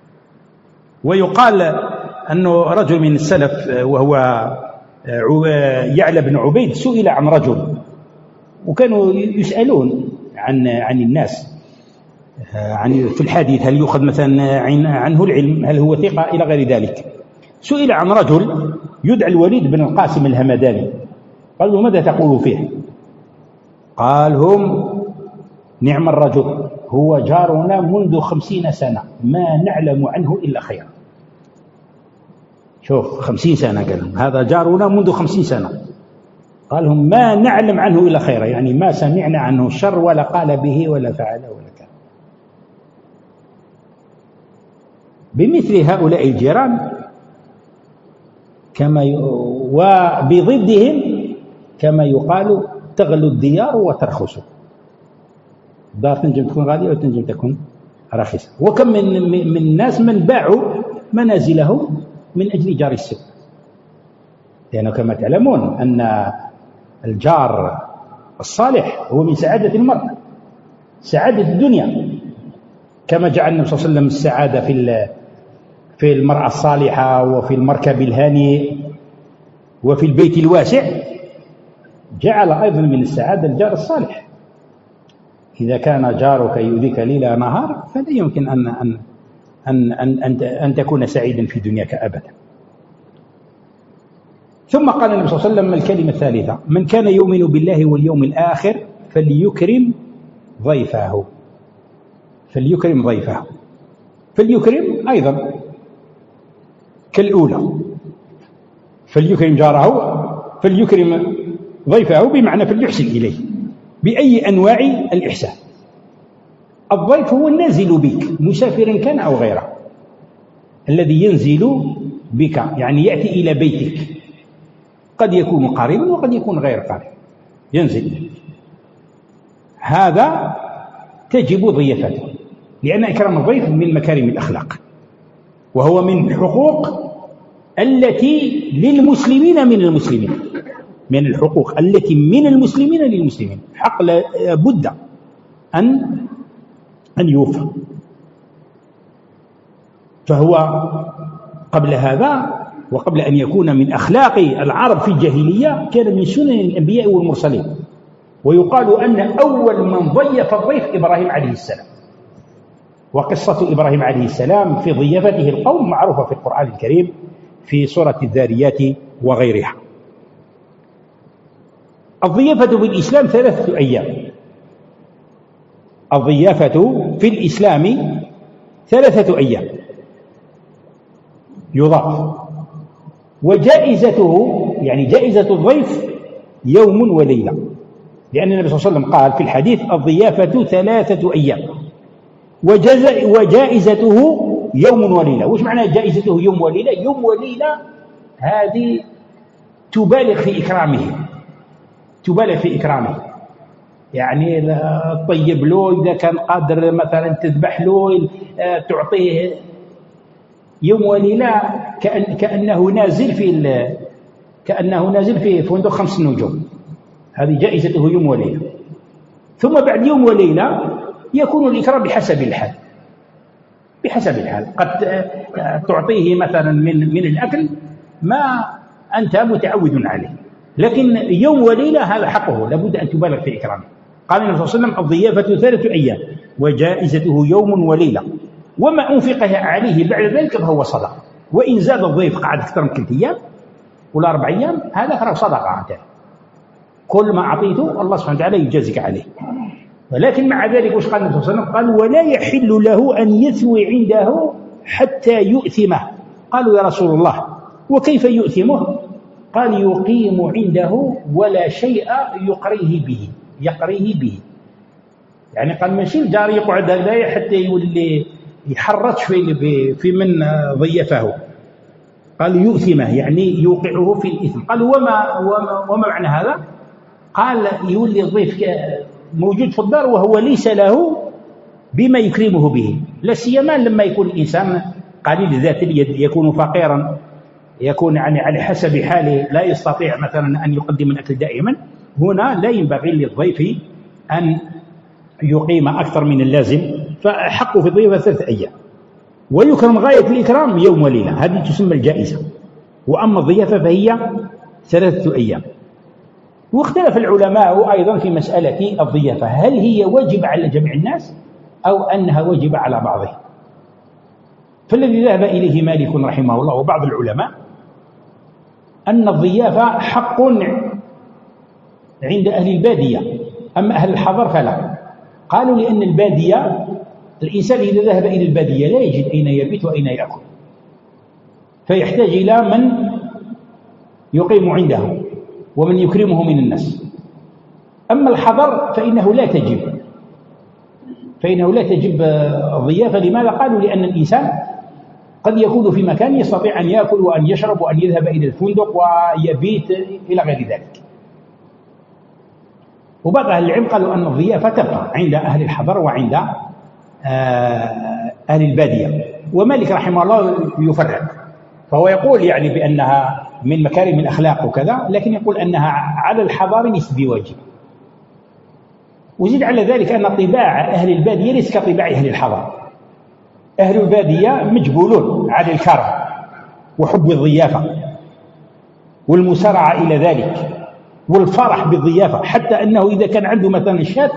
ويقال أنه رجل من السلف وهو يعلى بن عبيد سئل عن رجل، وكانوا يسألون عن عن الناس عن في الحديث هل يؤخذ مثلا عنه العلم، هل هو ثقة إلى غير ذلك. سئل عن رجل يدعى الوليد بن القاسم الهمداني، قال له ماذا تقول فيه؟ قال هم نعم الرجل هو جارنا منذ خمسين سنة ما نعلم عنه إلا خيرا. شوف خمسين سنة قال هذا جارنا منذ خمسين سنة، قال لهم ما نعلم عنه إلا خيرا، يعني ما سمعنا عنه الشر ولا قال به ولا فعل ولا كان. بمثل هؤلاء الجيران كما ي... وبضدهم كما يقال تغلو الديار وترخص. دار تنجم تكون غالية وتنجم تكون رخيصة. وكم من من الناس من باعوا منازلهم من أجل جار السوء، لأنه كما تعلمون أن الجار الصالح هو من سعادة المرء، سعادة الدنيا، كما جعل النبي صلى الله عليه وسلم السعادة في في المرأة الصالحة وفي المركب الهانئ وفي البيت الواسع، جعل أيضا من السعادة الجار الصالح. إذا كان جارك يؤذيك ليل نهار فلا يمكن أن أن أن أن, أن, أن تكون سعيدا في دنياك أبدا. ثم قال النبي صلى الله عليه وسلم الكلمة الثالثة: من كان يؤمن بالله واليوم الآخر فليكرم ضيفه. فليكرم ضيفه، فليكرم أيضا كالأولى، فليكرم جاره فليكرم ضيفه، بمعنى فليحسن إليه بأي أنواع الإحسان. الضيف هو النازل بك، مسافر كان أو غيره، الذي ينزل بك يعني يأتي إلى بيتك، قد يكون قريبا وقد يكون غير قريب، ينزل، هذا تجب ضيافته، لأن إكرام الضيف من مكارم الأخلاق، وهو من الحقوق التي للمسلمين من المسلمين، من الحقوق التي من المسلمين للمسلمين، حق لا بد أن أن يوفى. فهو قبل هذا وقبل أن يكون من أخلاق العرب في الجاهلية كان من سنن الأنبياء والمرسلين. ويقال أن أول من ضيف الضيف إبراهيم عليه السلام، وقصة إبراهيم عليه السلام في ضيافته القوم معروفة في القرآن الكريم في سورة الذاريات وغيرها. الضيافة في الإسلام ثلاثة أيام. الضيافة في الإسلام ثلاثة أيام يضاف، وجائزته يعني جائزة الضيف يوم وليلة، لأن النبي صلى الله عليه وسلم قال في الحديث: الضيافة ثلاثة أيام وجائزته يوم وليلة. وش معنى جائزته يوم وليلة؟ يوم وليلة هذه تبالغ في إكرامه، تبالغ في إكرامه، يعني طيب له، إذا كان قادر مثلا تذبح له، تعطيه يوم وليلة كأن كأنه نازل في كأنه نازل في فندق خمس نجوم. هذه جائزته يوم وليلة. ثم بعد يوم وليلة يكون الإكرام بحسب الحال، بحسب الحال، قد تعطيه مثلا من من الأكل ما أنت متعود عليه، لكن يوم وليلة هذا حقه، لابد أن تبالغ في إكرامه. قال النبي صلى الله عليه وسلم: الضيافة ثلاثة أيام وجائزته يوم وليلة، وما أنفق عليه بعد ذلك فهو صدقة. وإن زاد الضيف قعد أكثر من ثلاثة أيام ولا أربع أيام هذا فهو صدقة عنده، كل ما أعطيته الله سبحانه وتعالى يجازيك عليه. ولكن مع ذلك وش قال النبي صلى الله عليه وسلم؟ قال: ولا يحل له أن يثوي عنده حتى يؤثمه. قالوا: يا رسول الله وكيف يؤثمه؟ قال: يقيم عنده ولا شيء يقريه به، يقريه به، يعني قال ماشي الجار يقعد هكذا حتى يولي يحرط في في من ضيفه، قال يؤثمه يعني يوقعه في الإثم. قال: وما وما, وما معنى هذا؟ قال: يولي الضيف موجود في الدار وهو ليس له بما يكرمه به، لا سيما لما يكون الإنسان قليل ذات اليد، يكون فقيرا، يكون يعني على حسب حاله لا يستطيع مثلا أن يقدم الأكل دائما. هنا لا ينبغي للضيف أن يقيم أكثر من اللازم، فحقه في الضيافة ثلاثة أيام، ويكرم غاية الإكرام يوم وليلة، هذه تسمى الجائزة. وأما الضيافة فهي ثلاثة أيام. واختلف العلماء أيضا في مسألة الضيافة، هل هي واجب على جميع الناس أو أنها واجب على بعضهم؟ فالذي ذهب إليه مالك رحمه الله وبعض العلماء أن الضيافة حق عند أهل البادية، أما أهل الحضر فلا. قالوا لأن البادية، الإنسان إذا ذهب إلى البادية لا يجد أين يبيت وأين يأكل، فيحتاج إلى من يقيم عنده ومن يكرمه من الناس. أما الحضر فإنه لا تجب فإنه لا تجب الضيافة. لماذا؟ قالوا لأن الإنسان قد يكون في مكان يستطيع أن يأكل وأن يشرب وأن يذهب إلى الفندق ويبيت إلى غير ذلك. وبعض أهل العلم قالوا أن الضيافة تبقى عند أهل الحضر وعند أهل البادية. ومالك رحمه الله يفرق، فهو يقول يعني بأنها من مكارم الأخلاق وكذا، لكن يقول أنها على الحضر ليست بواجب. وزيد على ذلك أن طباع أهل البادية ليس كطباع أهل الحضر. أهل البادية مجبولون على الكرم وحب الضيافة والمسارعة إلى ذلك والفرح بالضيافة، حتى أنه إذا كان عنده مثلا الشاة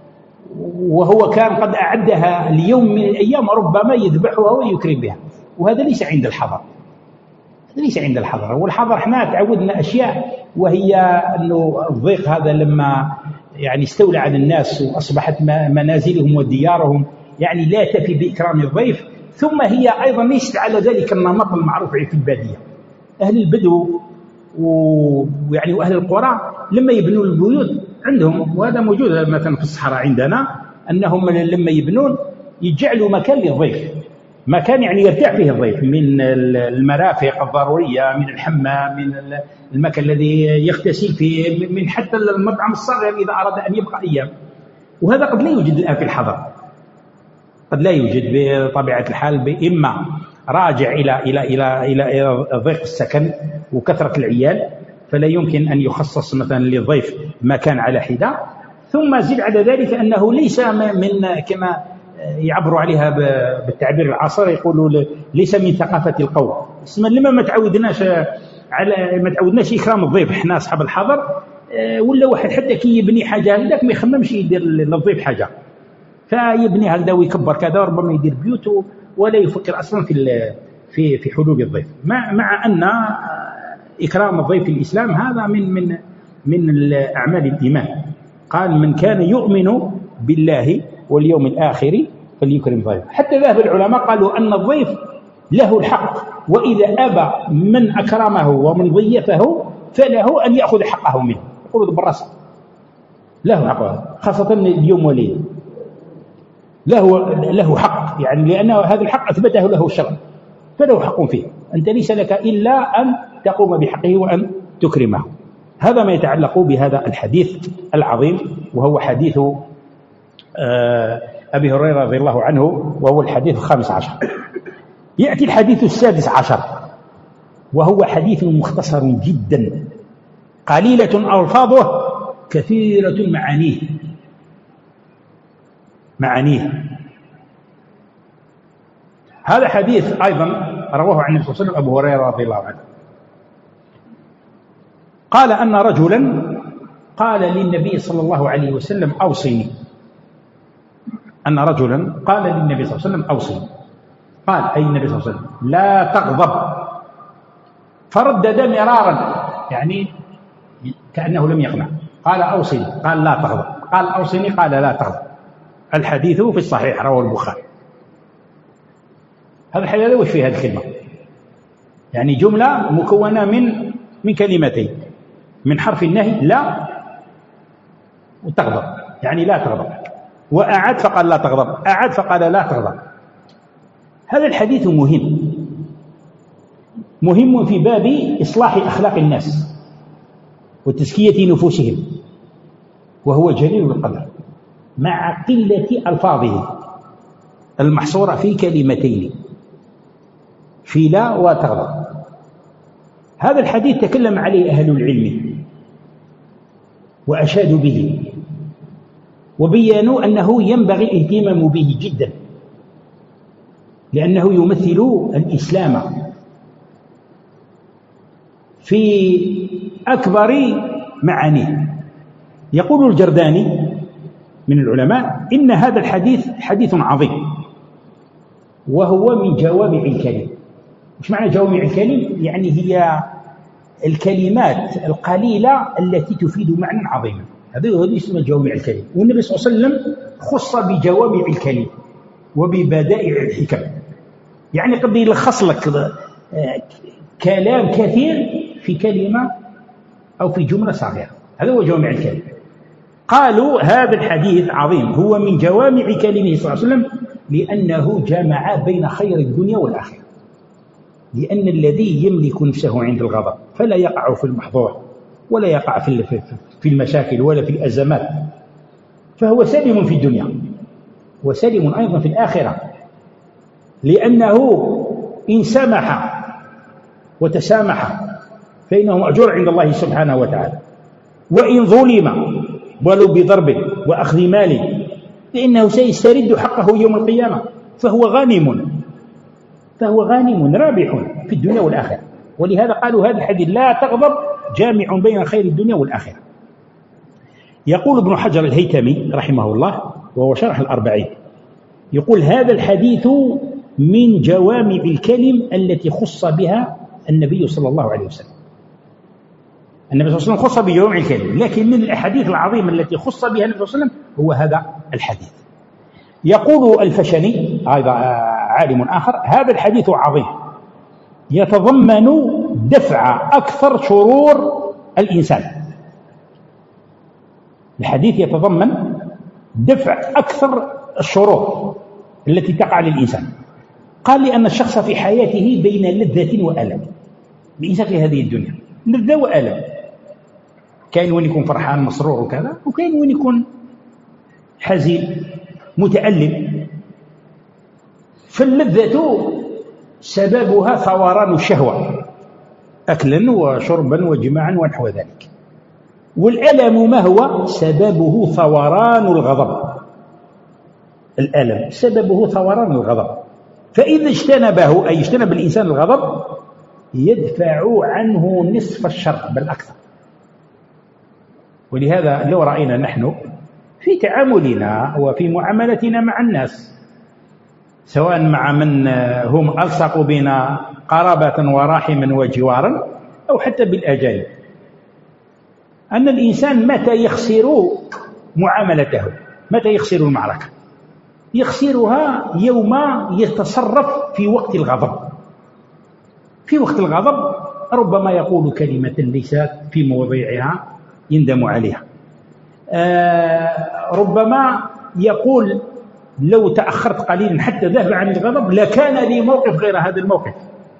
وهو كان قد أعدها ليوم من الأيام ربما يذبحها ويكرم بها، وهذا ليس عند الحضر. هذا ليس عند الحضر. والحضر احنا تعودنا أشياء، وهي أنه الضيق هذا لما يعني استولى على الناس وأصبحت منازلهم وديارهم يعني لا تفي بإكرام الضيف، ثم هي أيضا ليست على ذلك النمط المعروف في البادية. أهل البدو ويعني وأهل القرى لما يبنون البيوت عندهم، وهذا موجود مثلا في الصحراء عندنا، أنهم لما يبنون يجعلوا مكان للضيف، مكان يعني يرتاح فيه الضيف من المرافق الضرورية، من الحمام، من المكان الذي يغتسل فيه، من حتى المطعم الصغير إذا أراد أن يبقى أيام. وهذا قد لا يوجد الآن في الحضر، قد لا يوجد بطبيعة الحال، إما راجع إلى إلى إلى إلى ضيق السكن وكثرة العيال، فلا يمكن أن يخصص مثلا للضيف مكان على حدة. ثم زيد على ذلك أنه ليس من كما يعبروا عليها بالتعبير العصري، يقولوا ليس من ثقافة القوم. اسمع لما ما تعودناش على ما تعودناش إكرام الضيف إحنا أصحاب الحضر، ولا واحد حتى كي يبني حاجة هكذاك ما يخممش يدير للضيف حاجة، فيبني هكذا ويكبر كذا، ربما يدير بيوته ولا يفكر أصلا في في في حلول الضيف. مع مع أن إكرام الضيف في الإسلام هذا من من من أعمال الإيمان. قال من كان يؤمن بالله واليوم الآخر فليكرم ضيفه. حتى ذهب العلماء قالوا أن الضيف له الحق، وإذا أبى من أكرمه ومن ضيفه فله أن يأخذ حقه منه. يقولوا بالرسم له حق، خاصة اليوم وليلة له له حق، يعني لأن هذا الحق أثبته له الشرع، فله حق فيه. أنت ليس لك إلا أن تقوم بحقه وأن تكرمه. هذا ما يتعلق بهذا الحديث العظيم، وهو حديث أبي هريرة رضي الله عنه، وهو الحديث الخامس عشر. يأتي الحديث السادس عشر، وهو حديث مختصر جدا، قليلة ألفاظه كثيرة معانيه معانيه هذا حديث أيضا رواه عن النبي صلى الله عليه وسلم أبو هريرة رضي الله عنه، قال أن رجلا قال للنبي صلى الله عليه وسلم أوصني. أن رجلا قال للنبي صلى الله عليه وسلم أوصني، قال أي النبي صلى الله عليه وسلم لا تغضب، فردد مرارا يعني كأنه لم يقنع. قال أوصني، قال لا تغضب، قال أوصني، قال لا تغضب. الحديث في الصحيح رواه البخاري. هذا الحديث وش فيه هذه الكلمة؟ يعني جملة مكونة من من كلمتين، من حرف النهي لا وتغضب، يعني لا تغضب، وأعد فقال لا تغضب، أعد فقال لا تغضب. هذا الحديث مهم مهم في باب إصلاح أخلاق الناس وتزكية نفوسهم، وهو جليل القدر مع قلة ألفاظه المحصورة في كلمتين، في لا وتغضب. هذا الحديث تكلم عليه أهل العلم وأشادوا به، وبيانوا أنه ينبغي الاهتمام به جدا، لأنه يمثل الإسلام في أكبر معانيه. يقول الجرداني من العلماء إن هذا الحديث حديث عظيم، وهو من جوامع الكلم. مش معنى جوامع الكلم؟ يعني هي الكلمات القليلة التي تفيد معنى عظيما. هذا هو اسمه جوامع الكلم. والنبي صلى الله عليه وسلم خص بجوامع الكلم وببدائع الحكم، يعني قد يلخص لك كلام كثير في كلمة أو في جملة صغيرة. هذا هو جوامع الكلم. قالوا هذا الحديث عظيم، هو من جوامع كلمه صلى الله عليه وسلم لأنه جمع بين خير الدنيا والآخرة. لأن الذي يملك نفسه عند الغضب فلا يقع في المحظور ولا يقع في المشاكل ولا في الأزمات، فهو سالم في الدنيا وسالم أيضا في الآخرة، لأنه إن سمح وتسامح فإنه مأجور عند الله سبحانه وتعالى، وإن ظلم ولو بضرب وأخذ مال فإنه سيسترد حقه يوم القيامة، فهو غانم فهو غانم رابح في الدنيا والآخرة. ولهذا قالوا هذا الحديث لا تغضب جامع بين خير الدنيا والآخرة. يقول ابن حجر الهيثمي رحمه الله وهو شرح الأربعين، يقول هذا الحديث من جوامع الكلم التي خص بها النبي صلى الله عليه وسلم. النبي صلى الله عليه وسلم خص بجوامع الكلم، لكن من الأحاديث العظيمة التي خص بها النبي صلى الله عليه وسلم هو هذا الحديث. يقول الفشني هذا عالم آخر هذا الحديث عظيم يتضمن دفع أكثر شرور الإنسان. الحديث يتضمن دفع أكثر الشرور التي تقع للإنسان. قال لأن الشخص في حياته بين لذة وألم. الإنسان في هذه الدنيا لذة وألم، كاين وين يكون فرحان مسرور وكذا، وكاين وين يكون حزين متألم. فاللذة سببها ثوران الشهوة أكلا وشربا وجماعا ونحو ذلك، والألم ما هو؟ سببه ثوران الغضب. الألم سببه ثوران الغضب، فإذا اجتنبه أي اجتنب الإنسان الغضب يدفع عنه نصف الشر بل أكثر. ولهذا لو رأينا نحن في تعاملنا وفي معاملتنا مع الناس سواء مع من هم ألصق بنا قرابة ورحما وجوارا أو حتى بالأجانب، أن الإنسان متى يخسر معاملته، متى يخسر المعركة؟ يخسرها يوم يتصرف في وقت الغضب. في وقت الغضب ربما يقول كلمة ليست في موضعها يندم عليها، آه ربما يقول لو تأخرت قليلا حتى ذهب عن الغضب لكان لي موقف غير هذا الموقف.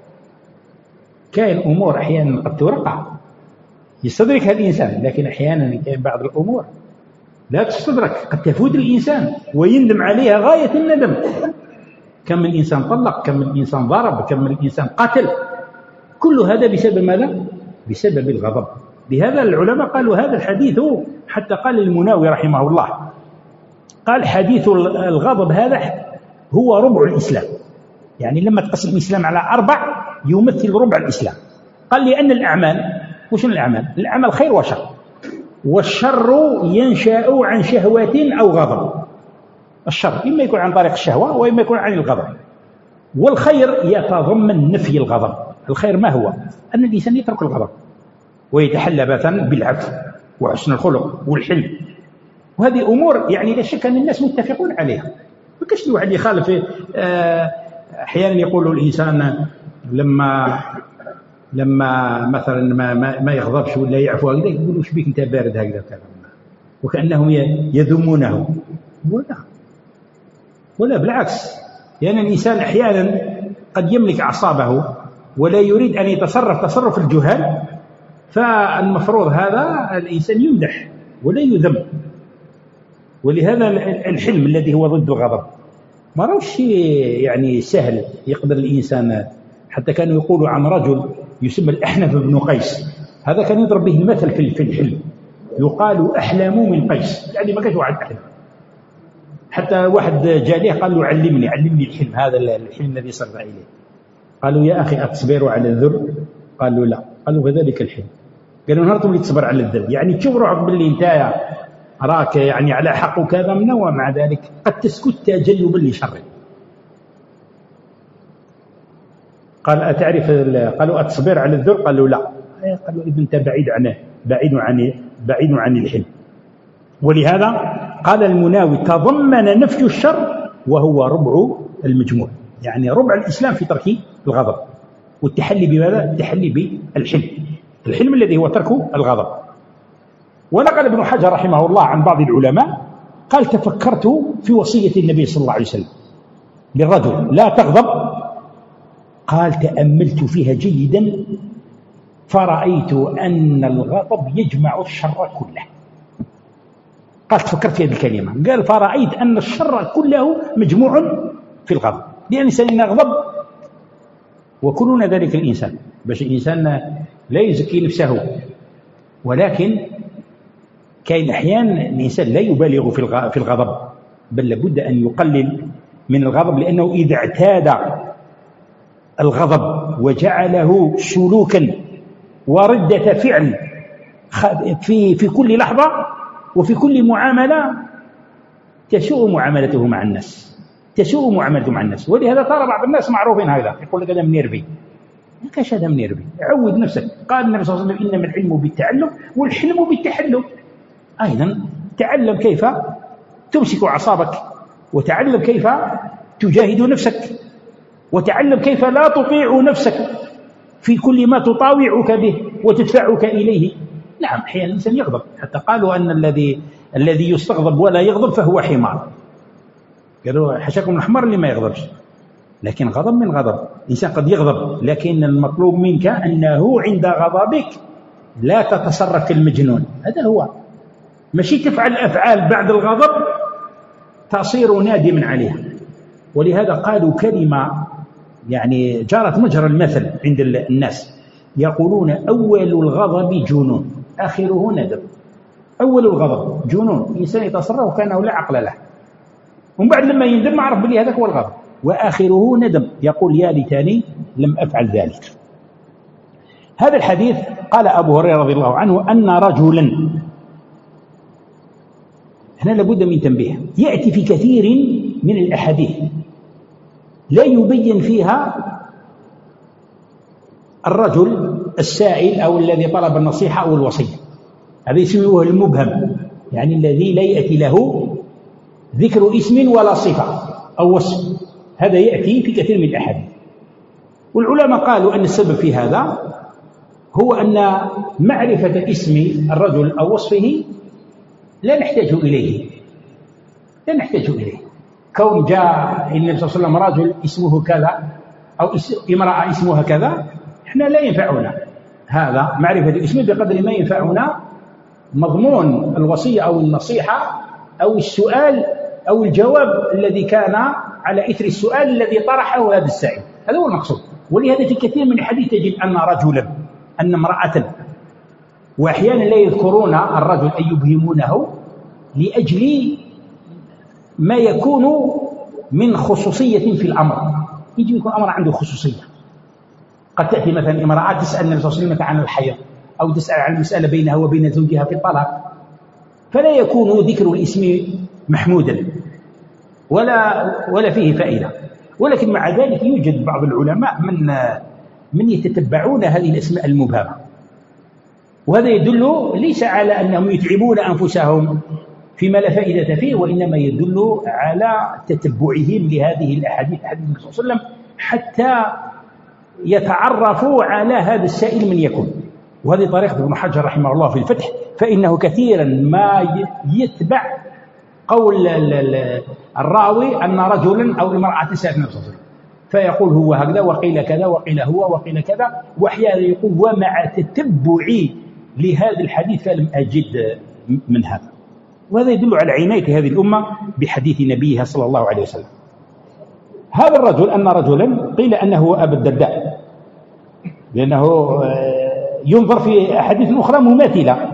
كاين أمور أحيانا قد ترقع يستدركها الإنسان، لكن أحيانا كاين بعض الأمور لا تستدرك قد تفوت الإنسان ويندم عليها غاية الندم. كم من إنسان طلق، كم من إنسان ضرب، كم من إنسان قتل، كل هذا بسبب ماذا؟ بسبب الغضب. لهذا العلماء قالوا هذا الحديث، حتى قال المناوي رحمه الله قال حديث الغضب هذا هو ربع الإسلام. يعني لما تقسم الإسلام على أربع يمثل ربع الإسلام. قال لأن الأعمال، وش الأعمال؟ الأعمال خير وشر، والشر ينشأ عن شهوة أو غضب. الشر إما يكون عن طريق الشهوة وإما يكون عن الغضب، والخير يتضمن نفي الغضب. الخير ما هو؟ أن الإنسان يترك الغضب ويتحلى مثلا بالعفو وحسن الخلق والحلم، وهذه أمور يعني لا شك أن الناس متفقون عليها. ما كاش واحد يخالف. أحيانا يقول الإنسان لما لما مثلا ما, ما, ما يغضبش ولا يعفو هكذا يقولوا وش بيك أنت بارد هكذا كذا، وكأنهم يذمونه. ولا ولا بالعكس، لأن يعني الإنسان أحيانا قد يملك أعصابه ولا يريد أن يتصرف تصرف الجهال، فالمفروض هذا الإنسان يمدح ولا يذم. ولهذا الحلم الذي هو ضد الغضب ما روش يعني سهل يقدر الإنسان. حتى كانوا يقولوا عن رجل يسمى الأحنف بن قيس، هذا كان يضرب به المثل في الحلم، يقال أحلم من قيس، يعني ما كانش واحد أحلم. حتى واحد جاء له قال له علمني علمني الحلم، هذا الحلم الذي صرت إليه. قالوا يا أخي أتصبر على الذل؟ قالوا لا. قالوا كذلك الحلم. قالوا نهار تولي تصبر على الذل، يعني تشوف روحك باللي انت راك يعني على حق وكذا منه، ومع ذلك قد تسكت تجنبا لشر. قال أتعرف؟ قالوا أتصبر على الذل؟ قالوا لا. قالوا إذا أنت بعيد عنه، بعيد عن بعيد عن الحلم. ولهذا قال المناوي تضمن نفي الشر وهو ربع المجموع، يعني ربع الإسلام في ترك الغضب والتحلي بماذا؟ التحلي بالحلم، الحلم الذي هو ترك الغضب. ونقل ابن حجر رحمه الله عن بعض العلماء قال تفكرت في وصية النبي صلى الله عليه وسلم للرجل لا تغضب، قال تأملت فيها جيدا فرأيت أن الغضب يجمع الشر كله. قال تفكرت في هذه الكلمة، قال فرأيت أن الشر كله مجموع في الغضب، لأن الإنسان يغضب وكلنا ذلك الإنسان، باش الإنسان لا يزكي نفسه، ولكن كاين أحيان الإنسان لا يبالغ في الغضب، بل لابد أن يقلل من الغضب، لأنه إذا اعتاد الغضب وجعله سلوكا وردة فعل في في كل لحظة وفي كل معاملة تسوء معاملته مع الناس، تسوء معاملته مع الناس. ولهذا ترى بعض الناس معروفين هذا، يقول لك هذا منيربي، ما كاش هذا منيربي، عود نفسك. قال النبي صلى الله عليه وسلم إنما العلم بالتعلم والحلم بالتحلم. أيضا تعلم كيف تمسك أعصابك، وتعلم كيف تجاهد نفسك، وتعلم كيف لا تطيع نفسك في كل ما تطاوعك به وتدفعك إليه. نعم أحيانا الإنسان يغضب، حتى قالوا أن الذي الذي يستغضب ولا يغضب فهو حمار، قالوا حشاكم الحمار اللي ما يغضبش. لكن غضب من غضب، الإنسان قد يغضب، لكن المطلوب منك أنه عند غضبك لا تتصرف كالمجنون، هذا هو، ماشي تفعل أفعال بعد الغضب تصير نادما عليها. ولهذا قالوا كلمة يعني جارت مجرى المثل عند الناس، يقولون أول الغضب جنون آخره ندم. أول الغضب جنون، إنسان يتصرف كأنه لا عقل له، ومن بعد لما يندم ما عرف بلي هذاك هو الغضب، وآخره ندم، يقول يا ليتني لم أفعل ذلك. هذا الحديث قال أبو هريرة رضي الله عنه أن رجلا، هنا لابد من تنبيه، يأتي في كثير من الأحاديث لا يبين فيها الرجل السائل أو الذي طلب النصيحة أو الوصية، هذا يسميه المبهم، يعني الذي لا يأتي له ذكر اسم ولا صفة أو وصف، هذا يأتي في كثير من الأحاديث. والعلماء قالوا أن السبب في هذا هو أن معرفة اسم الرجل أو وصفه لا نحتاج إليه، لا نحتاج إليه. كون جاء النبي صلى الله عليه وسلم رجل اسمه كذا أو امرأة اسمها كذا، إحنا لا ينفعنا هذا معرفة اسمه بقدر ما ينفعنا مضمون الوصية أو النصيحة أو السؤال أو الجواب الذي كان على إثر السؤال الذي طرحه هذا السائل، هذا هو المقصود. ولهذا في كثير من الحديث تجد أن رجلا، أن امرأة، وأحيانا لا يذكرون الرجل أن يبهمونه لأجل ما يكون من خصوصية في الأمر، يجب يكون أمر عنده خصوصية. قد تأتي مثلا امرأة تسأل النبي صلى الله عليه وسلم عن الحيض، أو تسأل عن المسألة بينها وبين زوجها في الطلاق، فلا يكون ذكر الاسم محمودا ولا ولا فيه فائدة. ولكن مع ذلك يوجد بعض العلماء من من يتتبعون هذه الأسماء المبهمة، وهذا يدل ليس على أنهم يتعبون أنفسهم فيما لا فائدة فيه، وإنما يدل على تتبعهم لهذه الأحاديث حديث النبي صلى الله عليه وسلم حتى يتعرفوا على هذا السائل من يكون. وهذه طريقة ابن حجر رحمه الله في الفتح، فإنه كثيرا ما يتبع قول الراوي أن رجلا أو امرأة تسأل النبي صلى الله عليه وسلم، فيقول هو هكذا وقيل كذا وقيل هو وقيل كذا، وأحيانا يقول ومع تتبعي لهذا الحديث فلم أجد من هذا. وهذا يدل على عناية هذه الأمة بحديث نبيها صلى الله عليه وسلم. هذا الرجل أن رجلا قيل أنه أبو الدرداء، لأنه ينظر في أحاديث أخرى مماثلة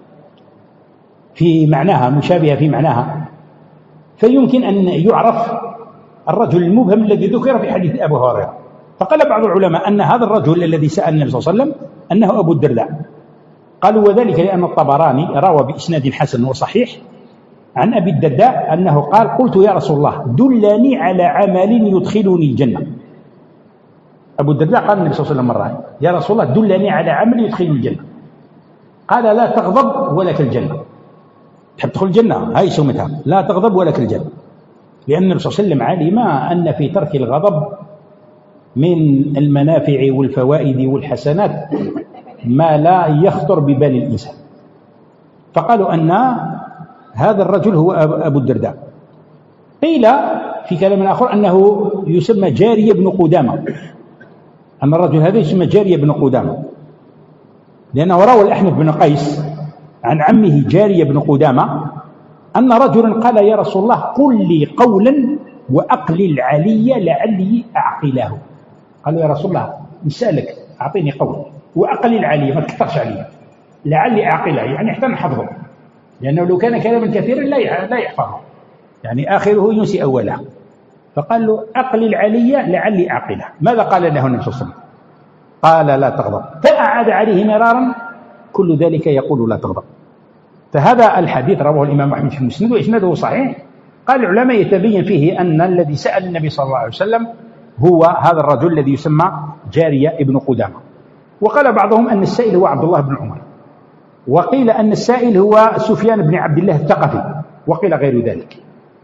في معناها، مشابهة في معناها، فيمكن أن يعرف الرجل المبهم الذي ذكر في حديث أبو هريرة. فقال بعض العلماء أن هذا الرجل الذي سأل النبي صلى الله عليه وسلم أنه أبو الدرداء، قالوا وذلك لأن الطبراني روى بإسناد حسن وصحيح عن أبي الدرداء أنه قال قلت يا رسول الله دلني على عمل يدخلني الجنة. أبو الدرداء قال النبي صلى الله عليه وسلم مرة يا رسول الله دلني على عمل يدخلني الجنة، قال لا تغضب ولك الجنة. تحب تدخل الجنة هاي سمتها، لا تغضب ولك الجنة. لأن النبي صلى الله عليه وسلم علم أن في ترك الغضب من المنافع والفوائد والحسنات ما لا يخطر ببال الإنسان. فقالوا أن هذا الرجل هو أبو الدرداء. قيل في كلام آخر أنه يسمى جارية بن قدامة، أن الرجل هذا يسمى جارية بن قدامة، لأنه روى الأحنف بن قيس عن عمه جارية بن قدامة أن رجلا قال يا رسول الله قل لي قولا وأقلل علي لعلي أعقله. قالوا يا رسول الله نسألك أعطيني قول وأقلل علي ما تكثرش علي لعلي أعقله، يعني حتى نحفظه، لأنه لو كان كلاما كثيرا لا يحفظه، يعني آخره ينسي أوله. فقال له أقلل علي لعلي أعقله. ماذا قال له النبي صلى الله عليه وسلم؟ قال لا تغضب. فأعاد عليه مرارا كل ذلك يقول لا تغضب. فهذا الحديث رواه الإمام أحمد في مسند وإسناده صحيح. قال العلماء يتبين فيه أن الذي سأل النبي صلى الله عليه وسلم هو هذا الرجل الذي يسمى جارية ابن قدامة. وقال بعضهم أن السائل هو عبد الله بن عمر، وقيل أن السائل هو سفيان بن عبد الله الثقفي، وقيل غير ذلك.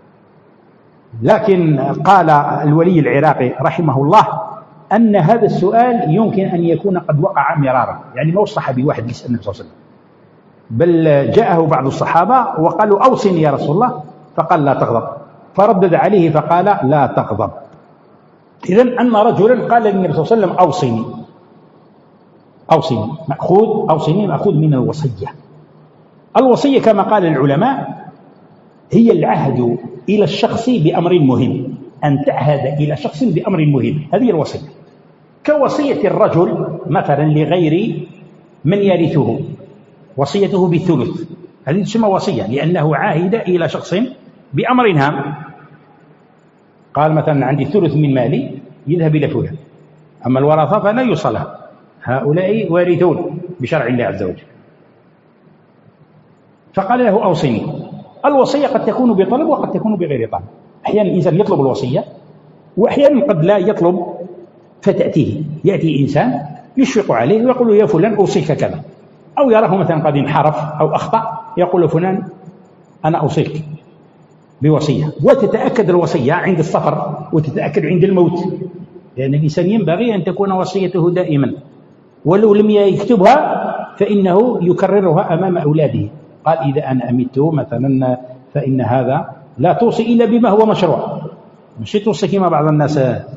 لكن قال الولي العراقي رحمه الله أن هذا السؤال يمكن أن يكون قد وقع مرارا، يعني ما هو الصحابي واحد يسأل النبي صلى الله عليه وسلم، بل جاءه بعض الصحابة وقالوا أوصني يا رسول الله، فقال لا تغضب، فردد عليه فقال لا تغضب. إذن أن رجلا قال للنبي صلى الله عليه وسلم أوصني أوصني مأخوذ أوصني مأخوذ من الوصية. الوصية كما قال العلماء هي العهد إلى الشخص بأمر مهم، أن تعهد إلى شخص بأمر مهم، هذه الوصية. كوصية الرجل مثلا لغير من يرثه، وصيته بالثلث، هذه تسمى وصية لأنه عاهد إلى شخص بأمر هام. قال مثلا عندي ثلث من مالي يذهب إلى فلان، أما الورثة فلا يوصلها، هؤلاء وارثون بشرع الله عز وجل. فقال له أوصني. الوصية قد تكون بطلب وقد تكون بغير طلب. أحيانا الإنسان يطلب الوصية وأحيانا قد لا يطلب فتأتيه، يأتي إنسان يشفق عليه ويقول له يا فلان أوصيك كذا، أو يراه مثلا قد انحرف أو أخطأ يقول له فلان أنا أوصيك بوصية. وتتأكد الوصية عند السفر وتتأكد عند الموت، لأن الإنسان ينبغي أن تكون وصيته دائما، ولو لم يكتبها فإنه يكررها أمام أولاده. قال إذا أنا أمت مثلا فإن هذا لا توصي إلا بما هو مشروع، مش توصي كما بعض الناس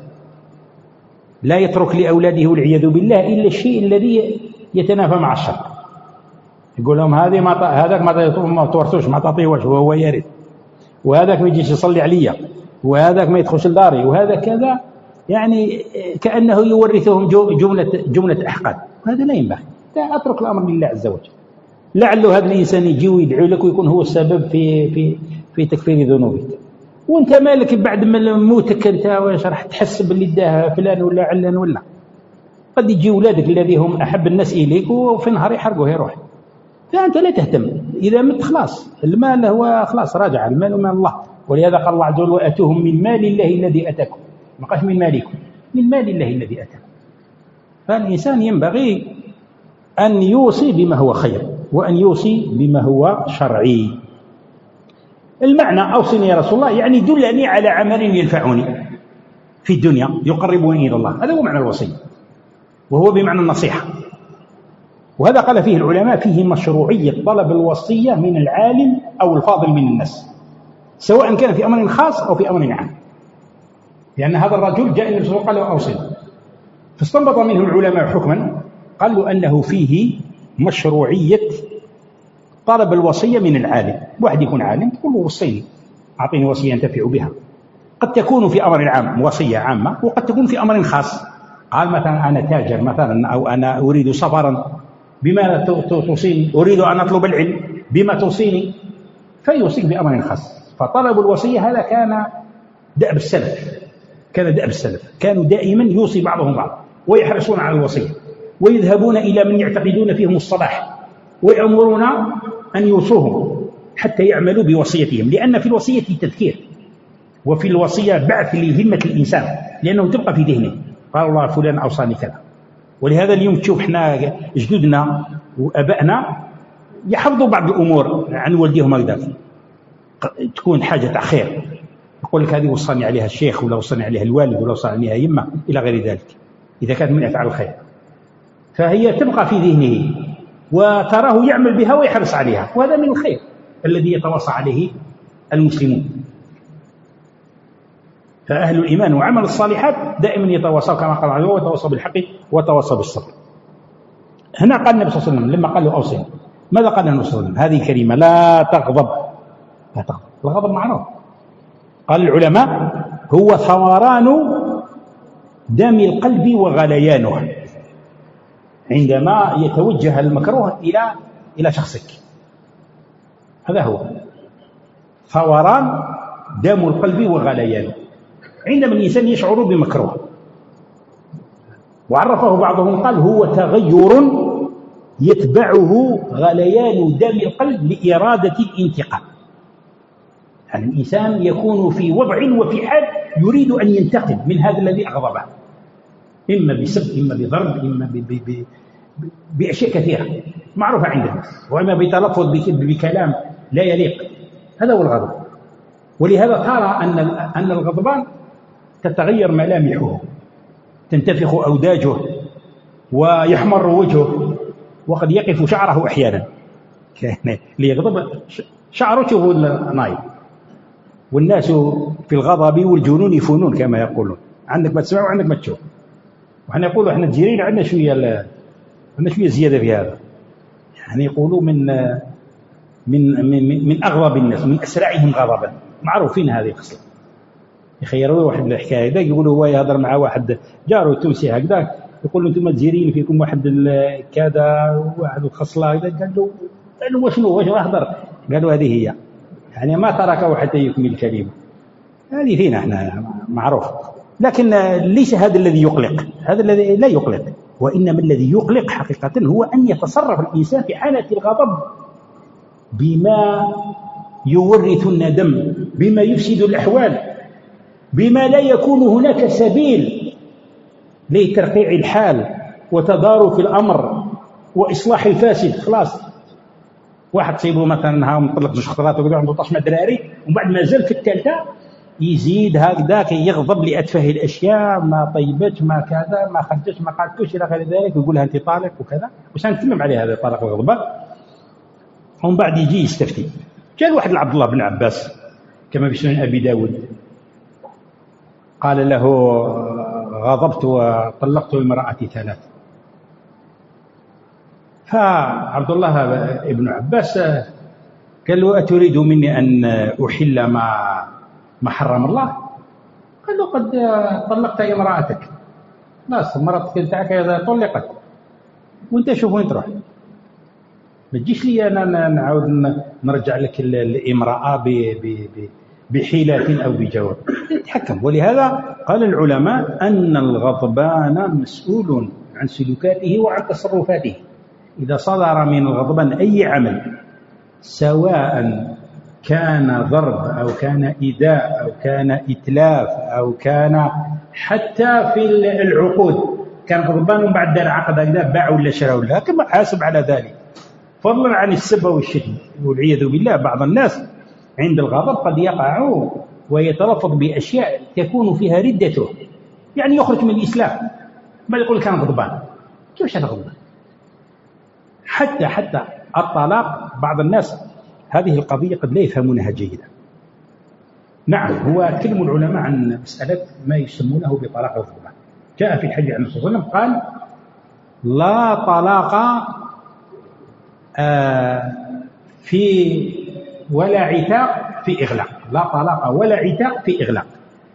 لا يترك لأولاده والعياذ بالله إلا الشيء الذي يتنافى مع الشر. يقول لهم هذه ما هذاك ما تورثوش ما تعطيهوش وهو يرث، وهذاك ما يجيش يصلي عليا، وهذاك ما يدخلش لداري، وهذا كذا، يعني كأنه يورثهم جملة جملة أحقاد. هذا لا ينبغي. أترك الأمر لله عز وجل. لعله هذا الإنسان يجي ويدعو لك ويكون هو السبب في في في تكفير ذنوبك، وانت مالك بعد ما موتك انت واش راح تحس باللي داها فلان ولا علان ولا. قد يجي اولادك الذي هم احب الناس اليك وفي النهار يحرقوه يروح، فانت لا تهتم. اذا مت خلاص المال هو خلاص راجع، المال من الله. ولهذا قال الله عز وجل واتوهم من مال الله الذي اتاكم، ما قالش من مالكم، من مال الله الذي اتاكم. فالانسان ينبغي ان يوصي بما هو خير وان يوصي بما هو شرعي. المعنى أوصني يا رسول الله يعني دلني على عمل ينفعني في الدنيا يقربني إلى الله، هذا هو معنى الوصية، وهو بمعنى النصيحة. وهذا قال فيه العلماء فيه مشروعية طلب الوصية من العالم أو الفاضل من الناس، سواء كان في أمر خاص أو في أمر عام. لأن هذا الرجل جاء النبي صلى الله عليه وسلم قال له أوصني، فاستنبط منه العلماء حكما قالوا أنه فيه مشروعية طلب الوصية من العالم. واحد يكون عالم تقول له وصيني، أعطيني وصية أنتفع بها. قد تكون في أمر عام وصية عامة، وقد تكون في أمر خاص. قال مثلا أنا تاجر مثلا، أو أنا أريد سفرا، بما توصيني؟ أريد أن أطلب العلم، بما توصيني؟ فيوصيك بأمر خاص. فطلب الوصية هذا كان دأب السلف، كان دأب السلف، كانوا دائما يوصي بعضهم بعض ويحرصون على الوصية، ويذهبون إلى من يعتقدون فيهم الصلاح ويأمرون أن يوصوهم حتى يعملوا بوصيتهم، لأن في الوصية تذكير، وفي الوصية بعث لهمة الإنسان، لأنه تبقى في ذهنه. قال الله فلان أوصاني كذا. ولهذا اليوم تشوف احنا جدودنا وأبائنا يحفظوا بعض الأمور عن والديهم هكذا، تكون حاجة تاع خير، يقول لك هذه وصاني عليها الشيخ ولا وصاني عليها الوالد ولا وصاني عليها يمه إلى غير ذلك، إذا كانت من أفعال الخير، فهي تبقى في ذهنه وتراه يعمل بها ويحرص عليها، وهذا من الخير الذي يتواصى عليه المسلمون. فأهل الإيمان وعمل الصالحات دائما يتواصوا كما قال الله، وتواصوا بالحق وتواصوا بالصبر. هنا قال النبي صلى الله عليه وسلم لما قال له أوصني، ماذا قال النبي صلى الله عليه وسلم؟ هذه كلمة لا تغضب. لا تغضب، الغضب معروف، قال العلماء هو ثوران دم القلب وغليانه عندما يتوجه المكروه إلى إلى شخصك، هذا هو ثوران دم القلب وغليانه، عندما الإنسان يشعر بمكروه. وعرفه بعضهم قال هو تغير يتبعه غليان دم القلب لإرادة الانتقام، يعني الإنسان يكون في وضع وفي حال يريد أن ينتقم من هذا الذي أغضبه، إما بسب إما بضرب إما ب ب ب بأشياء كثيرة معروفة عند الناس، وإما بتلفظ بكلام لا يليق، هذا هو الغضب. ولهذا ترى أن أن الغضبان تتغير ملامحه، تنتفخ أوداجه ويحمر وجهه، وقد يقف شعره أحيانا ليغضب شعره شوفوا نايم. والناس في الغضب والجنون فنون كما يقولون، عندك ما تسمع وعندك ما تشوف. وحنا نقولوا احنا الجيرين عندنا شويه عندنا شويه زياده في هذا، يعني يقولوا من من من, من اغضب الناس، من اسرعهم غضبا، معروفين هذه الخصله. يخيروا واحد الحكايه هذا، يقولوا هو يهضر مع واحد جاره تونسي هكذا، يقول له انتم الجيرين فيكم واحد كذا واحد الخصله هذا، قال له قال له وشنو واش يهضر؟ قالوا هذه هي، يعني ما تركه حتى يكمل الكلمه، هذه فينا احنا معروف. لكن ليس هذا الذي يقلق، هذا الذي لا يقلق، وإنما الذي يقلق حقيقة هو أن يتصرف الإنسان في حالة الغضب بما يورث الندم، بما يفسد الأحوال، بما لا يكون هناك سبيل لترقيع الحال وتدارك الأمر وإصلاح الفاسد. خلاص واحد تصيبه مثلا ها مطلق زوج خطرات ويقول عنده طاش مع الدراري، ومن بعد ما زال في الثالثة يزيد هكذاك يغضب لأتفه الأشياء، ما طيبتش ما كذا ما خرجتش ما قالتوش إلى غير ذلك، ويقولها أنت طالق وكذا، وش نتمم عليه هذا طلاق وغضبان. ومن بعد يجي يستفتي. جاء واحد عبد الله بن عباس كما في سنن أبي داود، قال له غضبت وطلقت امرأتي ثلاث. فعبد الله بن عباس قال له أتريد مني أن أحل ما ما حرم الله؟ قال له قد طلقت امرأتك، خلاص مرتك نتاعك إذا طلقت، وانت شوف وين تروح، ما تجيش لي انا نعاود نرجع لك الامرأة بحيلة او بجواب، تحكم. ولهذا قال العلماء ان الغضبان مسؤول عن سلوكاته وعن تصرفاته. اذا صدر من الغضبان اي عمل، سواء كان ضرب أو كان إيذاء أو كان إتلاف أو كان حتى في العقود، كان غضبان ومن بعد دار عقد هكذا باع ولا شرى ولا كما حاسب على ذلك، فضلا عن السب والشتم والعياذ بالله. بعض الناس عند الغضب قد يقع ويتلفظ بأشياء تكون فيها ردته، يعني يخرج من الإسلام، بل يقول كان غضبان. كيف هذا غضبان؟ حتى حتى الطلاق بعض الناس هذه القضية قد لا يفهمونها جيدا. نعم، هو تكلم العلماء عن مسألة ما يسمونه بطلاق الغضبان. جاء في الحديث عن النبي صلى الله عليه وسلم قال لا طلاق آه في ولا عتاق في إغلاق، لا طلاق ولا عتاق في إغلاق.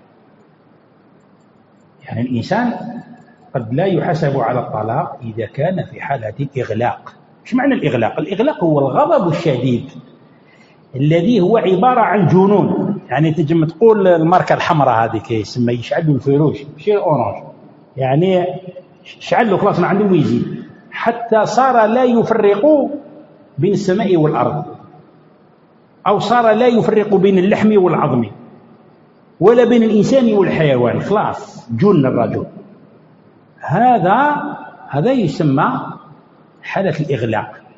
يعني الإنسان قد لا يحاسب على الطلاق إذا كان في حالة إغلاق. إيش معنى الإغلاق؟ الإغلاق هو الغضب الشديد الذي هو عبارة عن جنون، يعني تجي تقول الماركة الحمراء هذه كيسمى يشعل الفيروش شيء أورانج، يعني شعل له خلاص ما عنده ويزيد، حتى صار لا يفرق بين السماء والأرض، أو صار لا يفرق بين اللحم والعظم ولا بين الإنسان والحيوان، خلاص جن الرجل. هذا هذا يسمى حالة الإغلاق.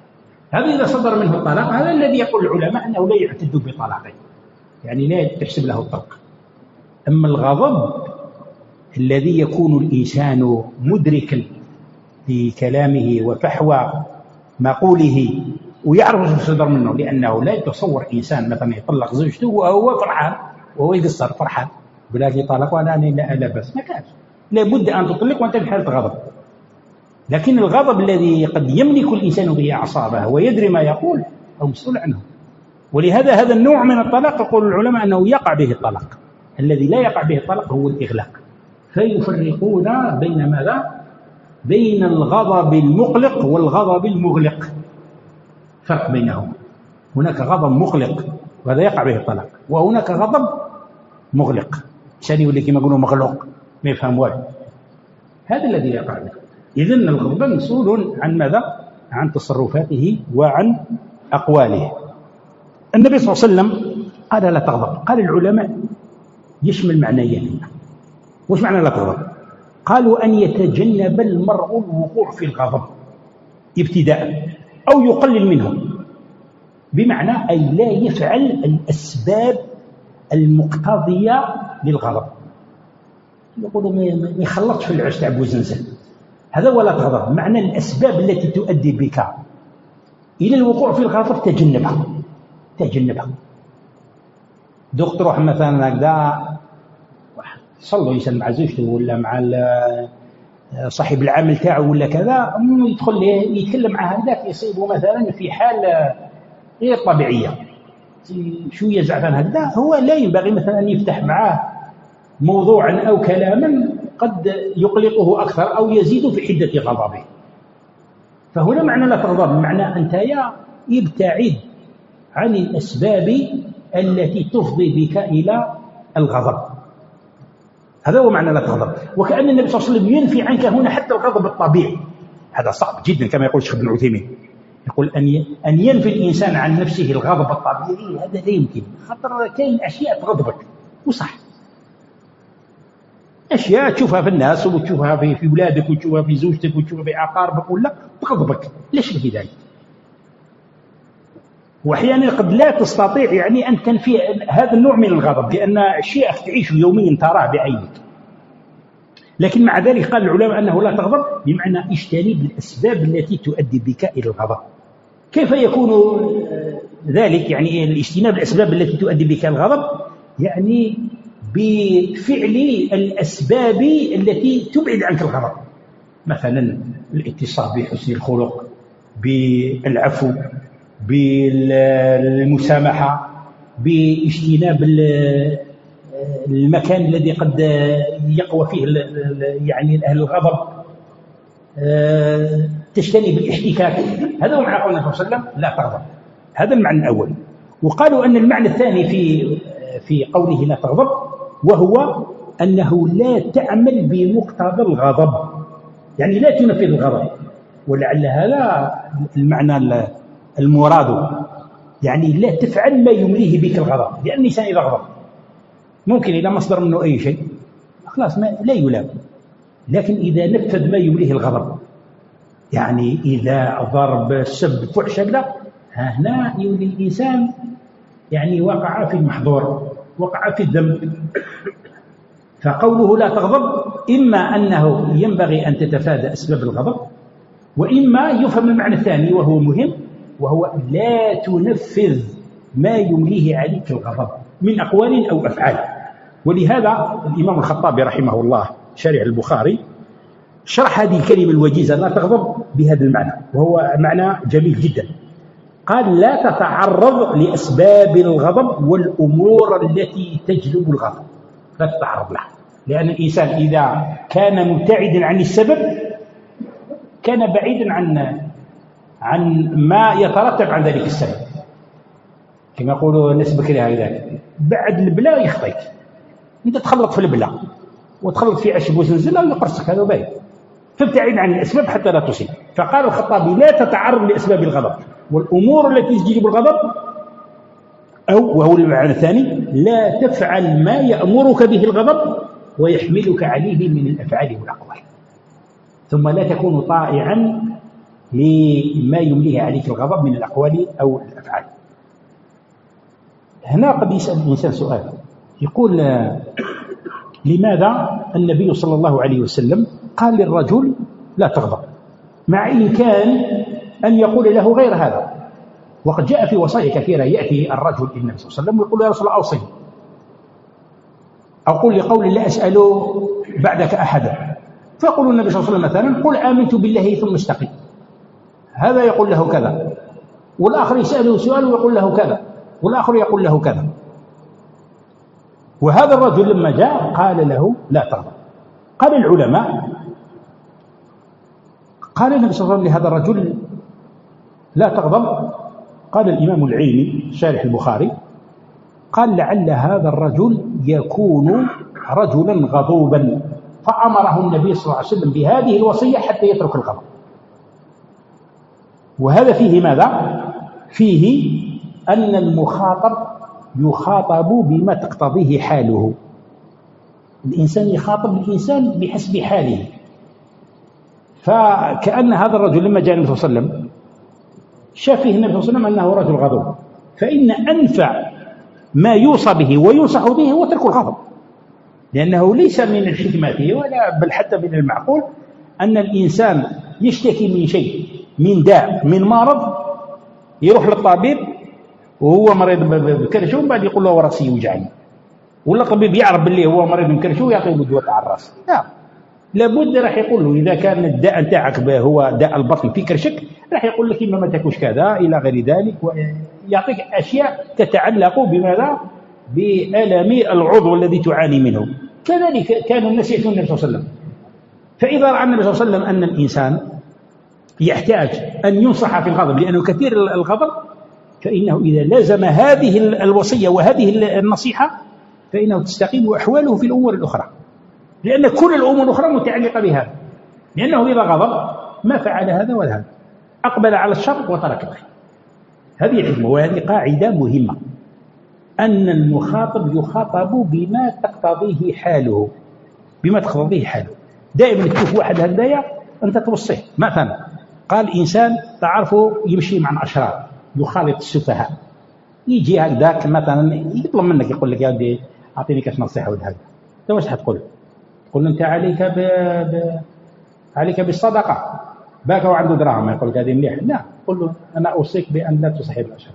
هذا إذا صدر منه الطلاق، هذا الذي يقول العلماء أنه لا يعتد بطلاقه، يعني لا تحسب له الطلق. أما الغضب الذي يكون الإنسان مدركا لكلامه وفحوى مقوله ويعرف ايش صدر منه، لأنه لا يتصور إنسان مثلا يطلق زوجته وهو فرحان وهو يقصر فرحان بلا لي طلق وأنا لا لا بس، ما كانش، لابد أن تطلق وأنت في حالة غضب. لكن الغضب الذي قد يملك الإنسان به أعصابه ويدري ما يقول أو مسؤول عنه. ولهذا هذا النوع من الطلاق يقول العلماء أنه يقع به الطلاق. الذي لا يقع به الطلاق هو الإغلاق. فيفرقون بين ماذا؟ بين الغضب المقلق والغضب المغلق، فرق بينهما. هناك غضب مقلق وهذا يقع به الطلاق، وهناك غضب مغلق ثاني يقول لك كما يقولوا مغلوق ما يفهم والو، هذا الذي يقع به. إذن الغضب مسؤول عن ماذا؟ عن تصرفاته وعن أقواله. النبي صلى الله عليه وسلم قال لا تغضب. قال العلماء يشمل معنيين. وش معنى لا تغضب؟ قالوا أن يتجنب المرء الوقوع في الغضب ابتداء أو يقلل منه، بمعنى أي لا يفعل الأسباب المقتضية للغضب. يقولوا ما يخلطش في العش تاع بوزنزل، هذا ولا تغضب. معنى الأسباب التي تؤدي بك إلى الوقوع في الغضب تجنبها تجنبها. دوك تروح مثلا هكذا صلوا يسلم مع زوجته ولا مع صاحب العمل تاعه ولا كذا، يدخل يتكلم مع هذاك يصيبه مثلا في حال غير طبيعية شوية زعفان هكذا، هو لا ينبغي مثلا أن يفتح معاه موضوعا أو كلاما قد يقلقه أكثر أو يزيد في حدة غضبه. فهنا معنى لا تغضب، معنى أنت يبتعد عن الأسباب التي تفضي بك إلى الغضب، هذا هو معنى لا تغضب. وكأن النبي صلى الله عليه وسلم ينفي عنك هنا حتى الغضب الطبيعي، هذا صعب جدا كما يقول الشيخ ابن عثيمين، يقول أن أن ينفي الإنسان عن نفسه الغضب الطبيعي، هذا لا يمكن، خاطر كاين أشياء تغضبك وصح، أشياء تشوفها في الناس وتشوفها في في أولادك وتشوفها في زوجتك وتشوفها في أقاربك ولا تغضبك، ليش في ذلك؟ وأحيانا قد لا تستطيع يعني أن تنفي هذا النوع من الغضب، لأن الشيء تعيشه يوميا تراه بعينك. لكن مع ذلك قال العلماء أنه لا تغضب بمعنى اجتنب الأسباب التي تؤدي بك إلى الغضب. كيف يكون ذلك؟ يعني الاجتناب الأسباب التي تؤدي بك إلى الغضب يعني بفعل الأسباب التي تبعد عنك الغضب، مثلا الاتصال بحسن الخلق، بالعفو، بالمسامحة، باجتناب المكان الذي قد يقوى فيه يعني أهل الغضب، تجتنب الاحتكاك. هذا هو معنى قول النبي صلى الله عليه وسلم لا تغضب، هذا المعنى الأول. وقالوا أن المعنى الثاني في في قوله لا تغضب وهو أنه لا تعمل بمقتضى الغضب، يعني لا تنفذ الغضب. ولعل هذا المعنى المراد، يعني لا تفعل ما يمليه بك الغضب، لأن الإنسان إذا غضب ممكن إذا ما صدر منه أي شيء خلاص ما لا يلام، لكن إذا نفذ ما يمليه الغضب، يعني إذا ضرب سب فحش لا، هنا يولي الإنسان يعني وقع في المحظور، وقع في الذنب. فقوله لا تغضب إما أنه ينبغي أن تتفادى أسباب الغضب، وإما يفهم المعنى الثاني وهو مهم، وهو لا تنفذ ما يمليه عليك الغضب من أقوال أو أفعال. ولهذا الإمام الخطابي رحمه الله شارح البخاري شرح هذه الكلمة الوجيزة لا تغضب بهذا المعنى، وهو معنى جميل جدا. قال لا تتعرض لأسباب الغضب والأمور التي تجلب الغضب، لا تتعرض لها، لأن الإنسان إذا كان مبتعدا عن السبب كان بعيدا عن عن ما يترتب عن ذلك السبب. كما يقولوا الناس بكري هكذا، بعد البلاء يخطيك، أنت تخلط في البلاء وتخلط في عشب وزلزلة ويقرصك، هذا باين. فابتعد عن الأسباب حتى لا تصيب. فقال الخطابي لا تتعرض لأسباب الغضب والأمور التي تجلب الغضب، أو وهو المعنى الثاني لا تفعل ما يأمرك به الغضب ويحملك عليه من الأفعال والأقوال، ثم لا تكون طائعا لما يمليه عليك الغضب من الأقوال أو الأفعال. هنا قد يسأل الإنسان سؤال، يقول لماذا النبي صلى الله عليه وسلم قال للرجل لا تغضب، مع إن كان أن يقول له غير هذا؟ وقد جاء في وصايا كثيرة يأتي الرجل إلى النبي صلى الله عليه وسلم ويقول يا رسول الله أوصني، أو قل لقول لا أسأل بعدك أحدا، فيقول النبي صلى الله عليه وسلم مثلا قل آمنت بالله ثم استقم، هذا يقول له كذا، والآخر يسأله سؤال ويقول له كذا، والآخر يقول له كذا. وهذا الرجل لما جاء قال له لا تغضب. قال العلماء، قال النبي صلى الله عليه وسلم لهذا الرجل لا تغضب، قال الإمام العيني شارح البخاري قال لعل هذا الرجل يكون رجلا غضوبا فأمره النبي صلى الله عليه وسلم بهذه الوصية حتى يترك الغضب. وهذا فيه ماذا؟ فيه أن المخاطب يخاطب بما تقتضيه حاله، الإنسان يخاطب الإنسان بحسب حاله. فكأن هذا الرجل لما جاء النبي صلى الله عليه وسلم شاف فيه النبي صلى الله عليه وسلم أنه رجل غضوب، فإن أنفع ما يوصى به وينصح به هو ترك الغضب، لأنه ليس من الحكمة ولا بل حتى من المعقول أن الإنسان يشتكي من شيء، من داء، من مرض، يروح للطبيب وهو مريض بكرشه ومن بعد يقول له راسي يوجعني، ولا الطبيب يعرف باللي هو مريض بكرشه ويعطيه دواء تاع الراس. لا، لابد راح يقول له إذا كان الداء نتاعك هو داء البطن في كرشك راح يقول لك إما ما تاكلش كذا إلى غير ذلك، ويعطيك أشياء تتعلق بماذا؟ بألم العضو الذي تعاني منه. كذلك كان الناس يأتون النبي صلى الله عليه وسلم، فإذا رأى النبي صلى الله عليه وسلم أن الإنسان يحتاج أن ينصح في الغضب لأنه كثير الغضب، فإنه إذا لازم هذه الوصية وهذه النصيحة فإنه تستقيم أحواله في الأمور الأخرى، لأن كل الأمور الأخرى متعلقة بهذا، لأنه إذا غضب ما فعل هذا ولا هذا، أقبل على الشر وترك الخير. هذه الحكمة، وهذه قاعدة مهمة، أن المخاطب يخاطب بما تقتضيه حاله، بما تقتضيه حاله. دائما تشوف واحد هدايا أنت توصيه، مثلا قال إنسان تعرفه يمشي مع الأشرار يخالط السفهاء، يجي هكذاك مثلا يطلب منك يقول لك يا ودي أعطيني كاش نصيحة ولا هذا، أنت واش حتقول؟ تقول أنت عليك ب... ب... عليك بالصدقة، باك وعنده دراهم يقول لك هذه مليح، لا، قل له أنا أوصيك بأن لا تصاحب الأشرار،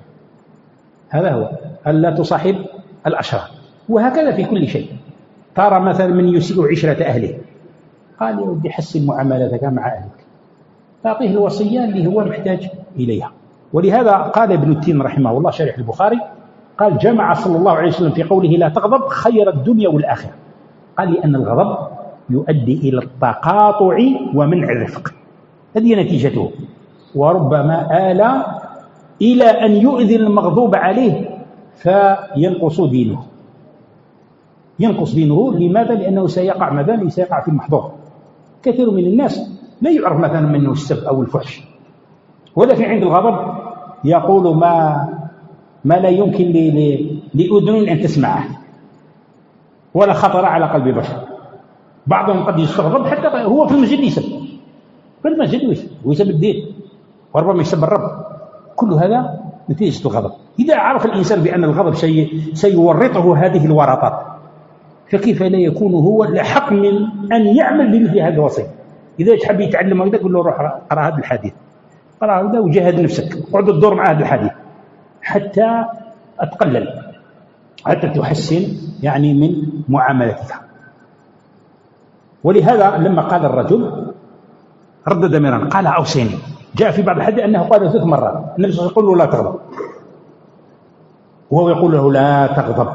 هذا هو، أن لا تصاحب الأشرار. وهكذا في كل شيء. ترى مثلا من يسيء عشرة أهله، قال يا ودي حسن معاملتك مع أهلك، تعطيه الوصية اللي هو محتاج إليها. ولهذا قال ابن التين رحمه الله شارح البخاري قال جمع صلى الله عليه وسلم في قوله لا تغضب خير الدنيا والآخرة، قال لأن الغضب يؤدي إلى التقاطع ومنع الرفق، هذه نتيجته، وربما آل إلى أن يؤذي المغضوب عليه فينقص دينه، ينقص دينه. لماذا؟ لأنه سيقع ماذا؟ سيقع في المحظور. كثير من الناس لا يعرف مثلا منه السب أو الفحش، ولكن عند الغضب يقول ما ما لا يمكن لأذن أن تسمعه ولا خطر على قلب بشر. بعضهم قد يستغضب حتى هو في المسجد يسب، في المسجد يسب ويسب الدين وربما يسب الرب، كل هذا نتيجة الغضب. إذا عرف الإنسان بأن الغضب سيورطه هذه الورطات، فكيف لا يكون هو الأحق من أن يعمل بمثل هذا الوصية؟ إذا تحب يتعلم هذا قل له روح اقرأ هذا الحديث، اقرأ هذا وجاهد نفسك، اقعد تدور مع هذا الحديث حتى أتقلل، حتى تحسن يعني من معاملتك. ولهذا لما قال الرجل ردد مرارا قال أوصيني، جاء في بعض الحديث أنه قال ثلاث مرات، النبي صلى الله عليه وسلم يقول له لا تغضب وهو يقول له لا تغضب.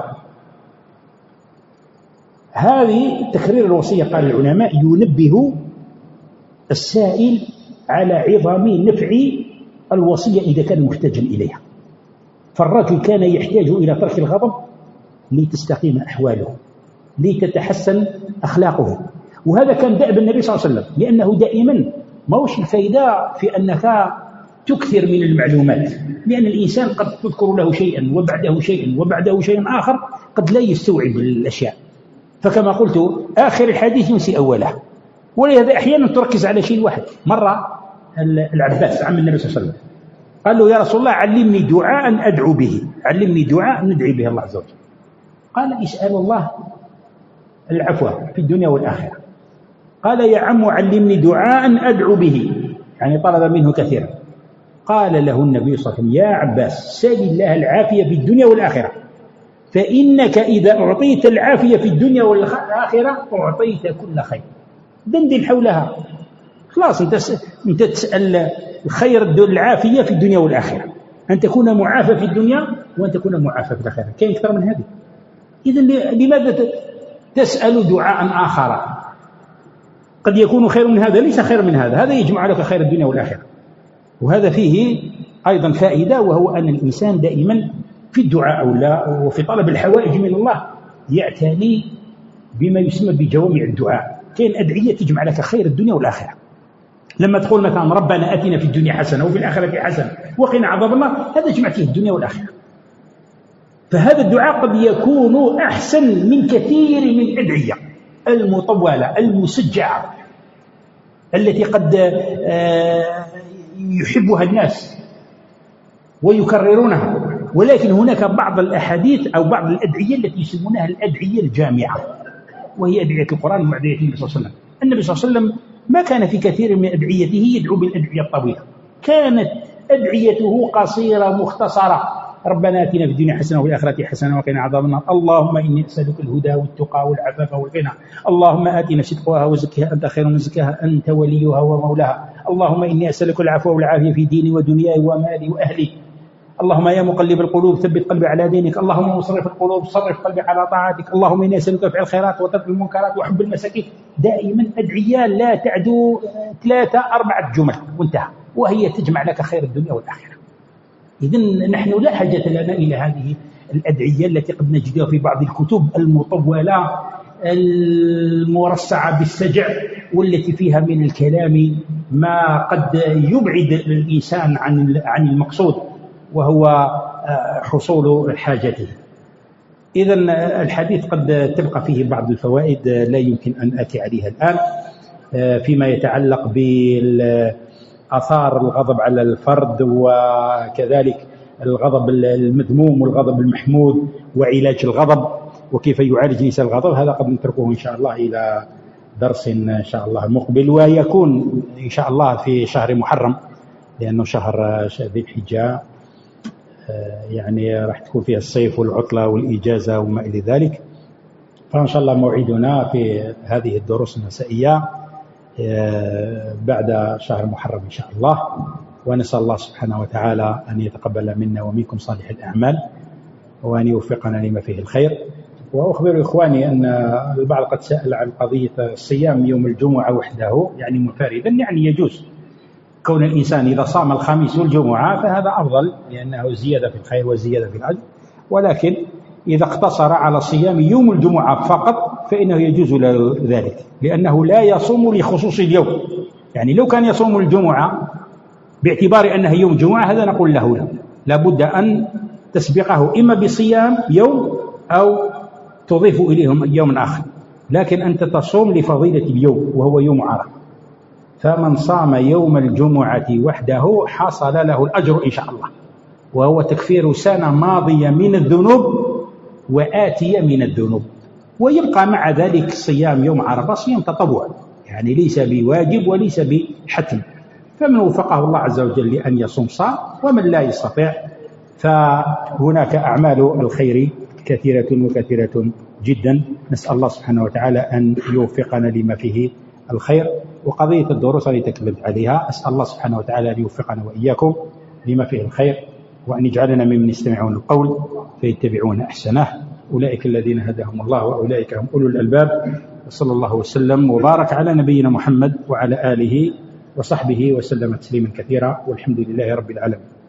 هذه تكرير الوصية قال العلماء ينبه السائل على عظم نفع الوصية إذا كان محتاجا إليها. فالرجل كان يحتاج إلى ترك الغضب لتستقيم أحواله، لتتحسن أخلاقه، وهذا كان دأب النبي صلى الله عليه وسلم، لأنه دائما ما هوش الفائدة في أنك تكثر من المعلومات، لأن الإنسان قد تذكر له شيئا وبعده شيئا وبعده شيئا آخر قد لا يستوعب الأشياء، فكما قلت آخر الحديث ينسي أوله. ولهذا أحيانا تركز على شيء واحد. مرة العباس عم النبي صلى الله عليه وسلم، قال له: يا رسول الله علمني دعاء أدعو به، علمني دعاء ندعي به الله عز وجل. قال: اسأل الله العفو في الدنيا والآخرة. قال: يا عم علمني دعاء أدعو به، يعني طلب منه كثيرا. قال له النبي صلى الله عليه وسلم: يا عباس سل الله العافية في الدنيا والآخرة، فإنك إذا أعطيت العافية في الدنيا والآخرة أعطيت كل خير. دندن حولها، خلاص انت انت تسأل الخير العافية في الدنيا والآخرة، أن تكون معافى في الدنيا وأن تكون معافى في الآخرة. كاين أكثر من هذه؟ إذن لماذا تسأل دعاء آخر قد يكون خير من هذا؟ ليس خير من هذا، هذا يجمع لك خير الدنيا والآخرة. وهذا فيه أيضا فائدة، وهو أن الإنسان دائما في الدعاء أو لا وفي طلب الحوائج من الله يعتني بما يسمى بجوامع الدعاء. كاين أدعية تجمع لك خير الدنيا والآخرة. لما تقول مثلا: ربنا آتنا في الدنيا حسنة وفي الآخرة حسنة وقنا عذاب النار، هذا جمع فيه الدنيا والآخرة. فهذا الدعاء قد يكون أحسن من كثير من الأدعية المطولة المسجعة التي قد يحبها الناس ويكررونها. ولكن هناك بعض الأحاديث أو بعض الأدعية التي يسمونها الأدعية الجامعة، وهي أدعية القرآن وأدعية النبي صلى الله عليه وسلم. النبي صلى الله عليه وسلم ما كان في كثير من أدعيته يدعو بالأدعية الطويلة، كانت أدعيته قصيرة مختصرة: ربنا آتنا في الدنيا حسنة وفي الآخرة حسنة وقنا عذاب النار، اللهم إني أسألك الهدى والتقى والعفاف والغنى، اللهم آتنا صدقها وزكها أنت خير من زكاها أنت وليها ومولاها، اللهم إني أسألك العفو والعافية في ديني ودنياي ومالي وأهلي، اللهم يا مقلب القلوب ثبت قلبي على دينك، اللهم مصرف القلوب صرف قلبي على طاعتك، اللهم إني أسألك فعل الخيرات وترك المنكرات وحب المساكين. دائما أدعية لا تعدو ثلاثة أربعة جمل وانتهى، وهي تجمع لك خير الدنيا والآخرة. إذن نحن لا حاجة لنا إلى هذه الأدعية التي قد نجدها في بعض الكتب المطولة المرصعة بالسجع، والتي فيها من الكلام ما قد يبعد الإنسان عن عن المقصود وهو حصول حاجته. إذن الحديث قد تبقى فيه بعض الفوائد لا يمكن أن آتي عليها الآن، فيما يتعلق بالآثار الغضب على الفرد، وكذلك الغضب المذموم والغضب المحمود وعلاج الغضب وكيف يعالج الإنسان الغضب. هذا قد نتركه إن شاء الله إلى درس إن شاء الله مقبل، ويكون إن شاء الله في شهر محرم، لأنه شهر ذي الحجة يعني راح تكون فيها الصيف والعطلة والإجازة وما إلى ذلك. فإن شاء الله موعدنا في هذه الدروس المسائية بعد شهر محرم إن شاء الله. ونسأل الله سبحانه وتعالى أن يتقبل منا ومنكم صالح الأعمال، وأن يوفقنا لما فيه الخير. وأخبر إخواني أن البعض قد سأل عن قضية الصيام يوم الجمعة وحده، يعني منفردا، يعني يجوز كون الإنسان إذا صام الخميس والجمعة فهذا أفضل، لأنه زيادة في الخير وزيادة في الأجر. ولكن إذا اقتصر على صيام يوم الجمعة فقط فإنه يجوز له ذلك، لأنه لا يصوم لخصوص اليوم. يعني لو كان يصوم الجمعة باعتبار أنها يوم جمعة، هذا نقول له لا، لابد أن تسبقه إما بصيام يوم أو تضيف إليهم يوم آخر، لكن أنت تصوم لفضيلة اليوم وهو يوم عرفة. فمن صام يوم الجمعة وحده حصل له الأجر إن شاء الله، وهو تكفير سنة ماضية من الذنوب وآتية من الذنوب. ويبقى مع ذلك صيام يوم عرفة صيام تطوع، يعني ليس بواجب وليس بحتم، فمن وفقه الله عز وجل لأن يصوم صام، ومن لا يستطيع فهناك أعمال الخير كثيرة وكثيرة جدا. نسأل الله سبحانه وتعالى أن يوفقنا لما فيه الخير. وقضية الدروس التي تكلمت عليها أسأل الله سبحانه وتعالى أن يوفقنا وإياكم لما فيه الخير، وأن يجعلنا ممن يستمعون القول فيتبعون أحسنه، أولئك الذين هداهم الله وأولئك هم أولو الألباب. وصلى الله وسلم وبارك على نبينا محمد وعلى آله وصحبه وسلم تسليما كثيرا، والحمد لله رب العالمين.